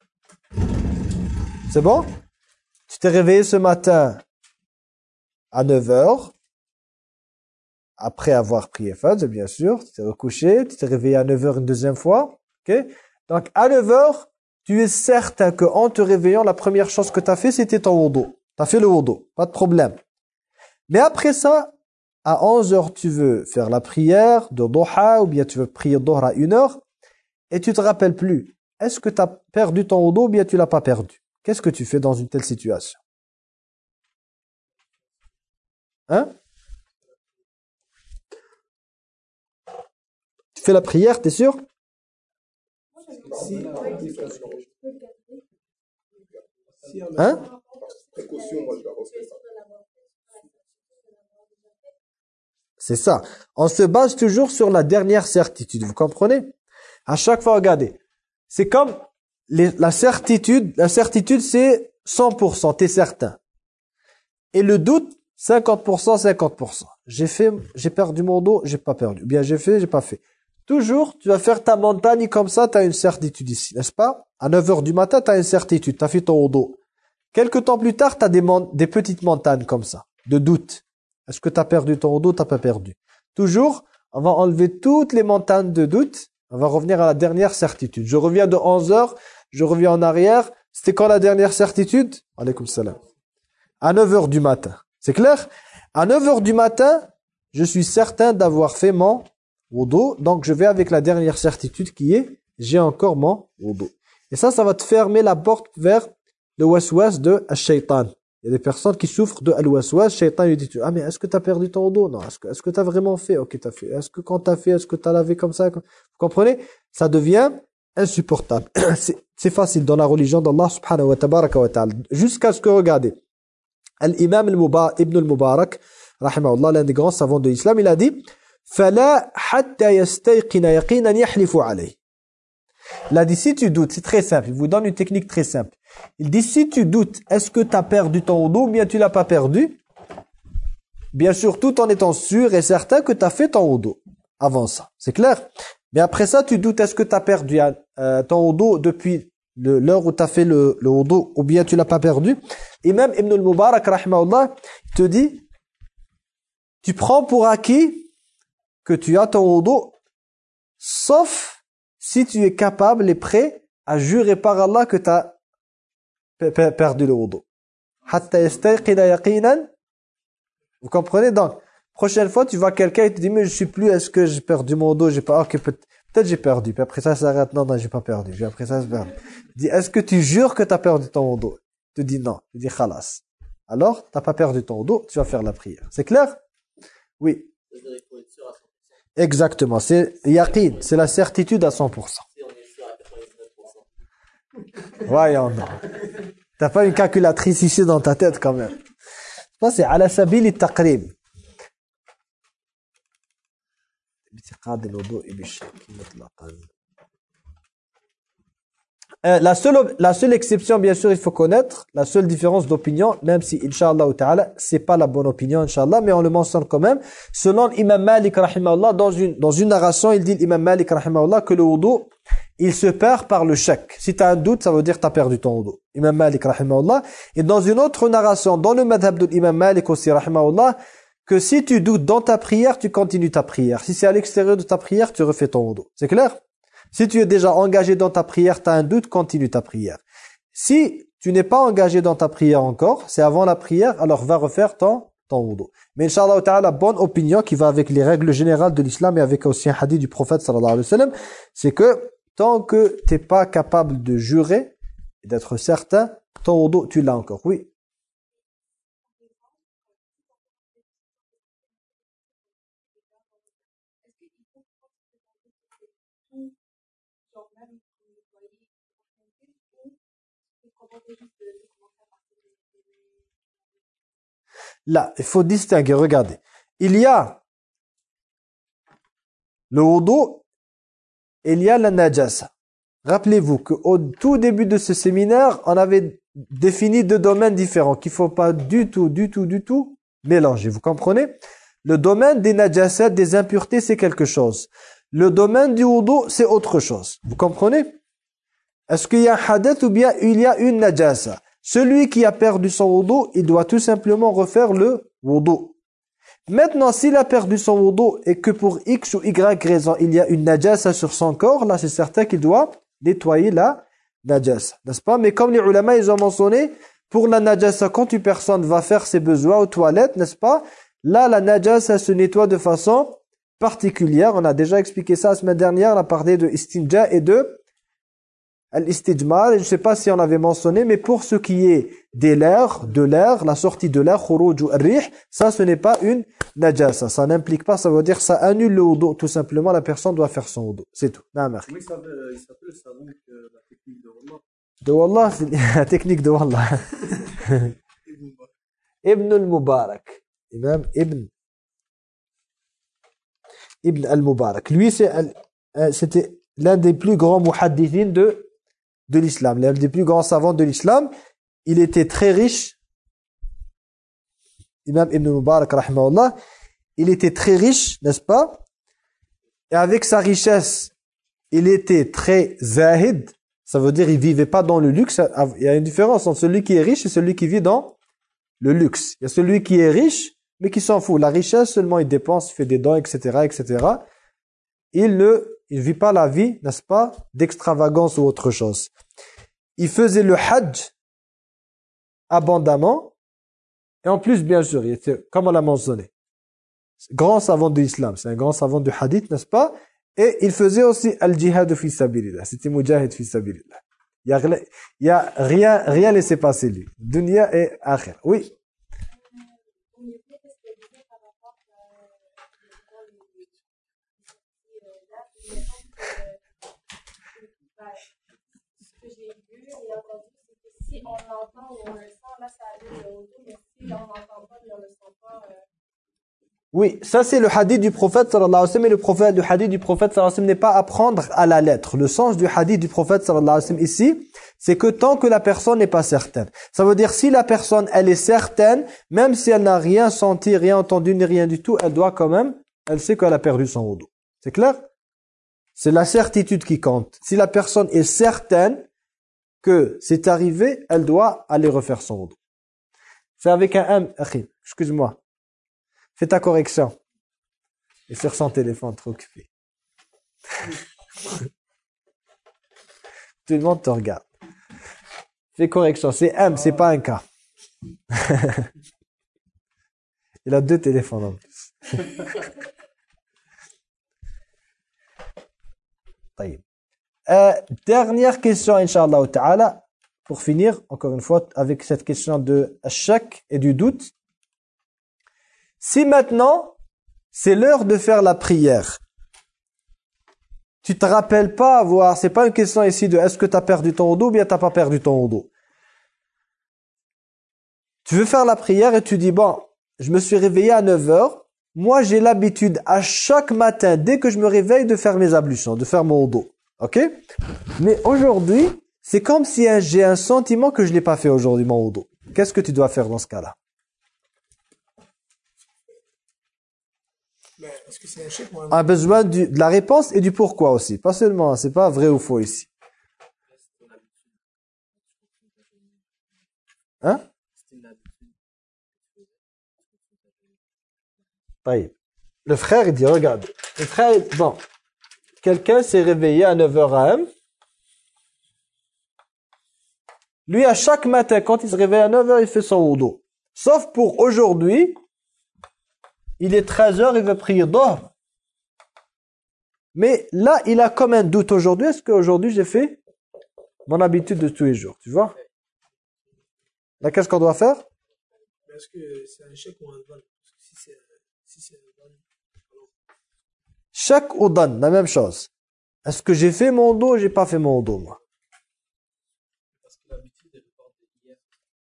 c'est bon? Tu t'es réveillé ce matin à neuf heures, après avoir prié Fajr, bien sûr, tu t'es recouché, tu t'es réveillé à neuf heures une deuxième fois, ok? Donc à neuf heures, tu es certain qu'en te réveillant, la première chose que tu as fait, c'était ton wudu. Tu as fait le wudu, pas de problème. Mais après ça, à onze heures, tu veux faire la prière de Duha, ou bien tu veux prier Dhuhr à une heure, et tu te rappelles plus. Est-ce que tu as perdu ton wudu ou bien tu l'as pas perdu? Qu'est-ce que tu fais dans une telle situation? Hein? fais la prière, t'es sûr? Si, Si on a Hein? précaution, moi je la refais ça. C'est ça. On se base toujours sur la dernière certitude. Vous comprenez? À chaque fois, regardez. C'est comme les, la certitude. La certitude, c'est cent pour cent, t'es certain. Et le doute, cinquante pour cent, cinquante pour cent. J'ai fait, j'ai perdu mon dos, j'ai pas perdu. Bien, j'ai fait, j'ai pas fait. Toujours, tu vas faire ta montagne comme ça, tu as une certitude ici, n'est-ce pas? À neuf heures du matin, tu as une certitude, tu as fait ton dos. Quelque temps plus tard, tu as des, des petites montagnes comme ça, de doute. Est-ce que tu as perdu ton dos, tu n'as pas perdu? Toujours, on va enlever toutes les montagnes de doute, on va revenir à la dernière certitude. Je reviens de onze heures, je reviens en arrière. C'était quand la dernière certitude? Alaykoum salam. À neuf heures du matin. C'est clair? À neuf heures du matin, je suis certain d'avoir fait mon wudu. Donc, je vais avec la dernière certitude qui est, j'ai encore mon wudu. Et ça, ça va te fermer la porte vers le waswas de Ash-Shaytan. Il y a des personnes qui souffrent de al-waswas. Shaytan lui dit, ah mais est-ce que tu as perdu ton wudu? Non. Est-ce que est-ce que tu as vraiment fait? Ok, tu as fait. Est-ce que quand tu as fait, est-ce que tu as lavé comme ça? Vous comprenez? Ça devient insupportable. C'est facile dans la religion d'Allah subhanahu wa tabaraka wa ta'ala. Jusqu'à ce que, regardez, l'imam Ibn al-Mubarak, rahimahullah, l'un des grands savants de l'islam, il a dit فَلَا حَتَّى يَسْتَيْقِنَ يَقِينًا يَحْلِفُ عَلَيْهِ. Il a dit, si tu doutes, c'est très simple, il vous donne une technique très simple. Il dit, si tu doutes, est-ce que tu as perdu ton wudu ou bien tu l'as pas perdu? Bien sûr, tout en étant sûr et certain que tu as fait ton wudu avant ça. C'est clair? Mais après ça, tu doutes, est-ce que tu as perdu euh, ton wudu depuis l'heure où tu as fait le, le wudu ou bien tu l'as pas perdu? Et même Ibn al-Mubarak, rahimahullah, te dit, tu prends pour acquis que tu as ton wudu, sauf si tu es capable et prêt à jurer par Allah que tu as perdu le wudu. Hatta yastayqina yaqinan. Vous comprenez? Donc, prochaine fois, tu vois quelqu'un et te dit, mais je suis plus, est-ce que j'ai perdu mon wudu? J'ai pas, ok, peut-être j'ai perdu. Puis après ça, ça s'arrête. Non, non, j'ai pas perdu. Puis après ça, c'est perdu. Il dit, est-ce que tu jures que tu as perdu ton wudu? Tu dis non. Il dit, khalas. Alors, tu n'as pas perdu ton wudu, tu vas faire la prière. C'est clair? Oui. Exactement, c'est yaqin, c'est la certitude à cent pour cent. Voyons, non. T'as pas une calculatrice ici dans ta tête quand même. Ça c'est ala sabil at-taqrib. Euh, la seule la seule exception, bien sûr, il faut connaître la seule différence d'opinion, même si inchallah ta'ala c'est pas la bonne opinion inchallah, mais on le mentionne quand même. Selon Imam Malik rahimahullah, dans une dans une narration, il dit Imam Malik rahimahullah que le wudu il se perd par le shak. Si tu as un doute, ça veut dire que tu as perdu ton wudu. Imam Malik rahimahullah. Et dans une autre narration, dans le madhab de Imam Malik aussi rahimahullah, que si tu doutes dans ta prière, tu continues ta prière. Si c'est à l'extérieur de ta prière, tu refais ton wudu. C'est clair? Si tu es déjà engagé dans ta prière, tu as un doute, continue ta prière. Si tu n'es pas engagé dans ta prière encore, c'est avant la prière, alors va refaire ton, ton wudu. Mais Inch'Allah ta'ala, bonne opinion qui va avec les règles générales de l'islam et avec aussi un hadith du prophète sallallahu alayhi wa sallam, c'est que tant que tu n'es pas capable de jurer et d'être certain, ton wudu, tu l'as encore. Oui. Là, il faut distinguer, regardez. Il y a le wudu, il y a la najasa. Rappelez-vous qu'au tout début de ce séminaire, on avait défini deux domaines différents qu'il ne faut pas du tout, du tout, du tout mélanger. Vous comprenez? Le domaine des najasat, des impuretés, c'est quelque chose. Le domaine du wudu, c'est autre chose. Vous comprenez? Est-ce qu'il y a un hadith ou bien il y a une najasa? Celui qui a perdu son wudu, il doit tout simplement refaire le wudu. Maintenant, s'il a perdu son wudu et que pour X ou Y raison, il y a une najasa sur son corps, là c'est certain qu'il doit nettoyer la najasa. N'est-ce pas? Mais comme les ulama, ils ont mentionné, pour la najasa, quand une personne va faire ses besoins aux toilettes, n'est-ce pas? Là, la najasa se nettoie de façon particulière. On a déjà expliqué ça la semaine dernière, on a parlé de istinja et de Al-istijmar, je ne sais pas si on avait mentionné, mais pour ce qui est de l'air, de l'air, la sortie de l'air, khuruj ou rih, ça ce n'est pas une najasa. Ça n'implique pas, ça veut dire ça annule le wudu. Tout simplement, la personne doit faire son wudu. C'est tout. Non, merci. Oui, ça s'appelle il s'appelle le savon que la technique de Wallah. De Wallah, c'est la technique de Wallah. Ibn al-Mubarak. Imam Ibn. Ibn al-Mubarak. Lui, c'est, euh, c'était l'un des plus grands muhaddithines de, de l'islam. L'un des plus grands savants de l'islam. Il était très riche. Imam Ibn al-Mubarak, rahimahullah. Il était très riche, n'est-ce pas? Et avec sa richesse, il était très zahid. Ça veut dire il vivait pas dans le luxe. Il y a une différence entre celui qui est riche et celui qui vit dans le luxe. Il y a celui qui est riche, mais qui s'en fout. La richesse, seulement il dépense, il fait des dons, et cetera, et cetera. Il ne il vit pas la vie, n'est-ce pas, d'extravagance ou autre chose. Il faisait le hajj abondamment. Et en plus, bien sûr, il était, comme on l'a mentionné, grand savant de l'islam. C'est un grand savant du hadith, n'est-ce pas? Et il faisait aussi al-jihad fi sabilillah. C'était mujahid fi sabilillah. Il y a, il y a rien, rien laissé passer lui. Dunya et akhir. Oui. Si on l'entend ou on le sent, là ça arrive le wudu, mais si on n'entend pas, on ne le sent pas. Euh... Oui, ça c'est le hadith du prophète sallallahu alayhi wa sallam, et le prophète, le hadith du prophète sallallahu alayhi wa sallam n'est pas à prendre à la lettre. Le sens du hadith du prophète sallallahu alayhi wa sallam ici, c'est que tant que la personne n'est pas certaine. Ça veut dire si la personne elle est certaine, même si elle n'a rien senti, rien entendu, ni rien du tout, elle doit quand même, elle sait qu'elle a perdu son wudu. C'est clair? C'est la certitude qui compte. Si la personne est certaine que c'est arrivé, elle doit aller refaire son wudu. C'est avec un M, akhi, excuse-moi. Fais ta correction. Et sur son téléphone, trop occupé. Tout le monde te regarde. Fais correction. C'est M, c'est pas un K. Il a deux téléphones en plus. euh, dernière question, Inch'Allah ta'ala. Pour finir, encore une fois, avec cette question de shak et du doute. Si maintenant, c'est l'heure de faire la prière, tu te rappelles pas avoir, c'est pas une question ici de est-ce que tu as perdu ton wudu ou bien tu n'as pas perdu ton wudu. Tu veux faire la prière et tu dis, bon, je me suis réveillé à neuf heures, moi j'ai l'habitude à chaque matin, dès que je me réveille, de faire mes ablutions, de faire mon wudu. Ok? Mais aujourd'hui, c'est comme si j'ai un sentiment que je n'ai pas fait aujourd'hui mon wudu. Qu'est-ce que tu dois faire dans ce cas-là? Est-ce que c'est un chèque ou un... A besoin du, de la réponse et du pourquoi aussi. Pas seulement, c'est pas vrai ou faux ici. Hein? Le frère, il dit, regarde. Le frère, il, bon, quelqu'un s'est réveillé à neuf heures A M. Lui, à chaque matin, quand il se réveille à neuf heures, il fait son wudu. Sauf pour aujourd'hui, il est treize heures, il veut prier d'or. Mais là, il a comme un doute aujourd'hui. Est-ce qu'aujourd'hui, j'ai fait mon habitude de tous les jours? Tu vois? Là, qu'est-ce qu'on doit faire? Est-ce que c'est un chèque ou un don? Si c'est si c'est un don. Chèque ou don, la même chose. Est-ce que j'ai fait mon dos ou j'ai pas fait mon dos, moi? Parce que l'habitude, elle part de hier.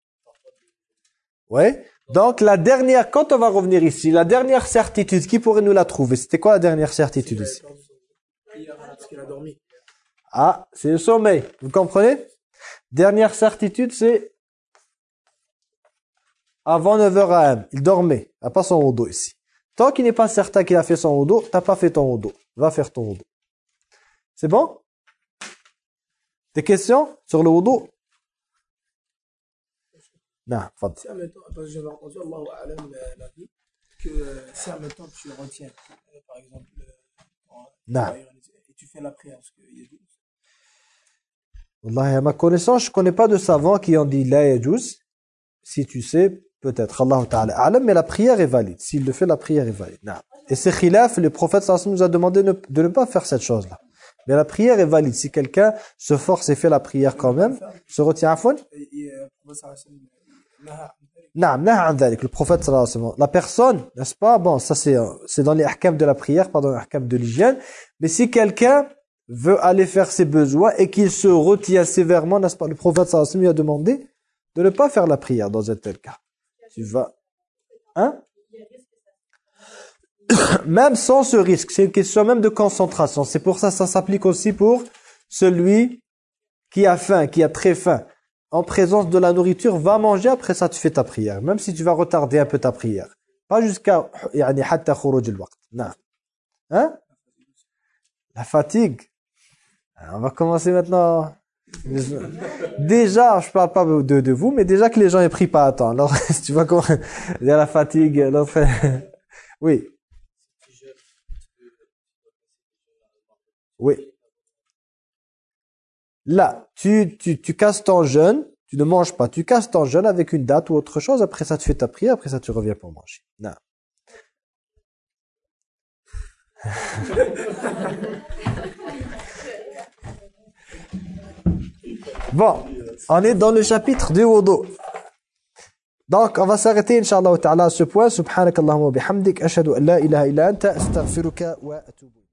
Oui. Donc, la dernière, quand on va revenir ici, la dernière certitude, qui pourrait nous la trouver? C'était quoi la dernière certitude ici? Parce qu'il a dormi. Ah, c'est le sommeil. Vous comprenez? Dernière certitude, c'est avant neuf heures A M. Il dormait. Il n'a pas son wudu ici. Tant qu'il n'est pas certain qu'il a fait son wudu, tu n'as pas fait ton wudu. Va faire ton wudu. C'est bon? Des questions sur le wudu? Non, fad. Si en même temps, parce que j'avais entendu Allahu A'lam l'a dit, que euh, si en même temps tu retiens, euh, par exemple, euh, Non. et tu fais la prière, parce qu'il y a dit. Wallahi, à ma connaissance, je ne connais pas de savants qui ont dit la yajouz. Si tu sais, peut-être, Allah Ta'ala a'lam, mais la prière est valide. S'il le fait, la prière est valide. Non. Et c'est khilaf, le prophète sallallahu alayhi wa sallam nous a demandé de ne, de ne pas faire cette chose-là. Mais la prière est valide. Si quelqu'un se force et fait la prière quand même, se retient à fond. Et, et, euh, le prophète sallallahu alayhi wa sallam, Naam, naha an dhalik, le prophète sallallahu alayhi wa sallam. La personne, n'est-ce pas? Bon, ça c'est euh, c'est dans les ahkam de la prière, pas dans les ahkam de l'hygiène. Mais si quelqu'un veut aller faire ses besoins et qu'il se retient sévèrement, n'est-ce pas? Le prophète sallallahu alayhi wa sallam lui a demandé de ne pas faire la prière dans un tel cas. Tu vas... Hein? Même sans ce risque, c'est une question même de concentration. C'est pour ça ça s'applique aussi pour celui qui a faim, qui a très faim. En présence de la nourriture, va manger, après ça tu fais ta prière. Même si tu vas retarder un peu ta prière. Pas jusqu'à yani hatta khuruj al-waqt. Non. Hein? La fatigue. On va commencer maintenant. Déjà, je parle pas de, de vous, mais déjà que les gens aient pris pas à temps. Alors, tu vois comment il y a la fatigue, l'autre. Oui. Oui. Là, tu, tu, tu casses ton jeûne, tu ne manges pas, tu casses ton jeûne avec une date ou autre chose, après ça tu fais ta prière, après ça tu reviens pour manger. Non. Bon, on est dans le chapitre du wudu. Donc, on va s'arrêter, Inch'Allah ta'ala, à ce point. Subhanakallahumma wa bihamdik, ashhadu an la ilaha illa anta, astaghfiruka wa atubu.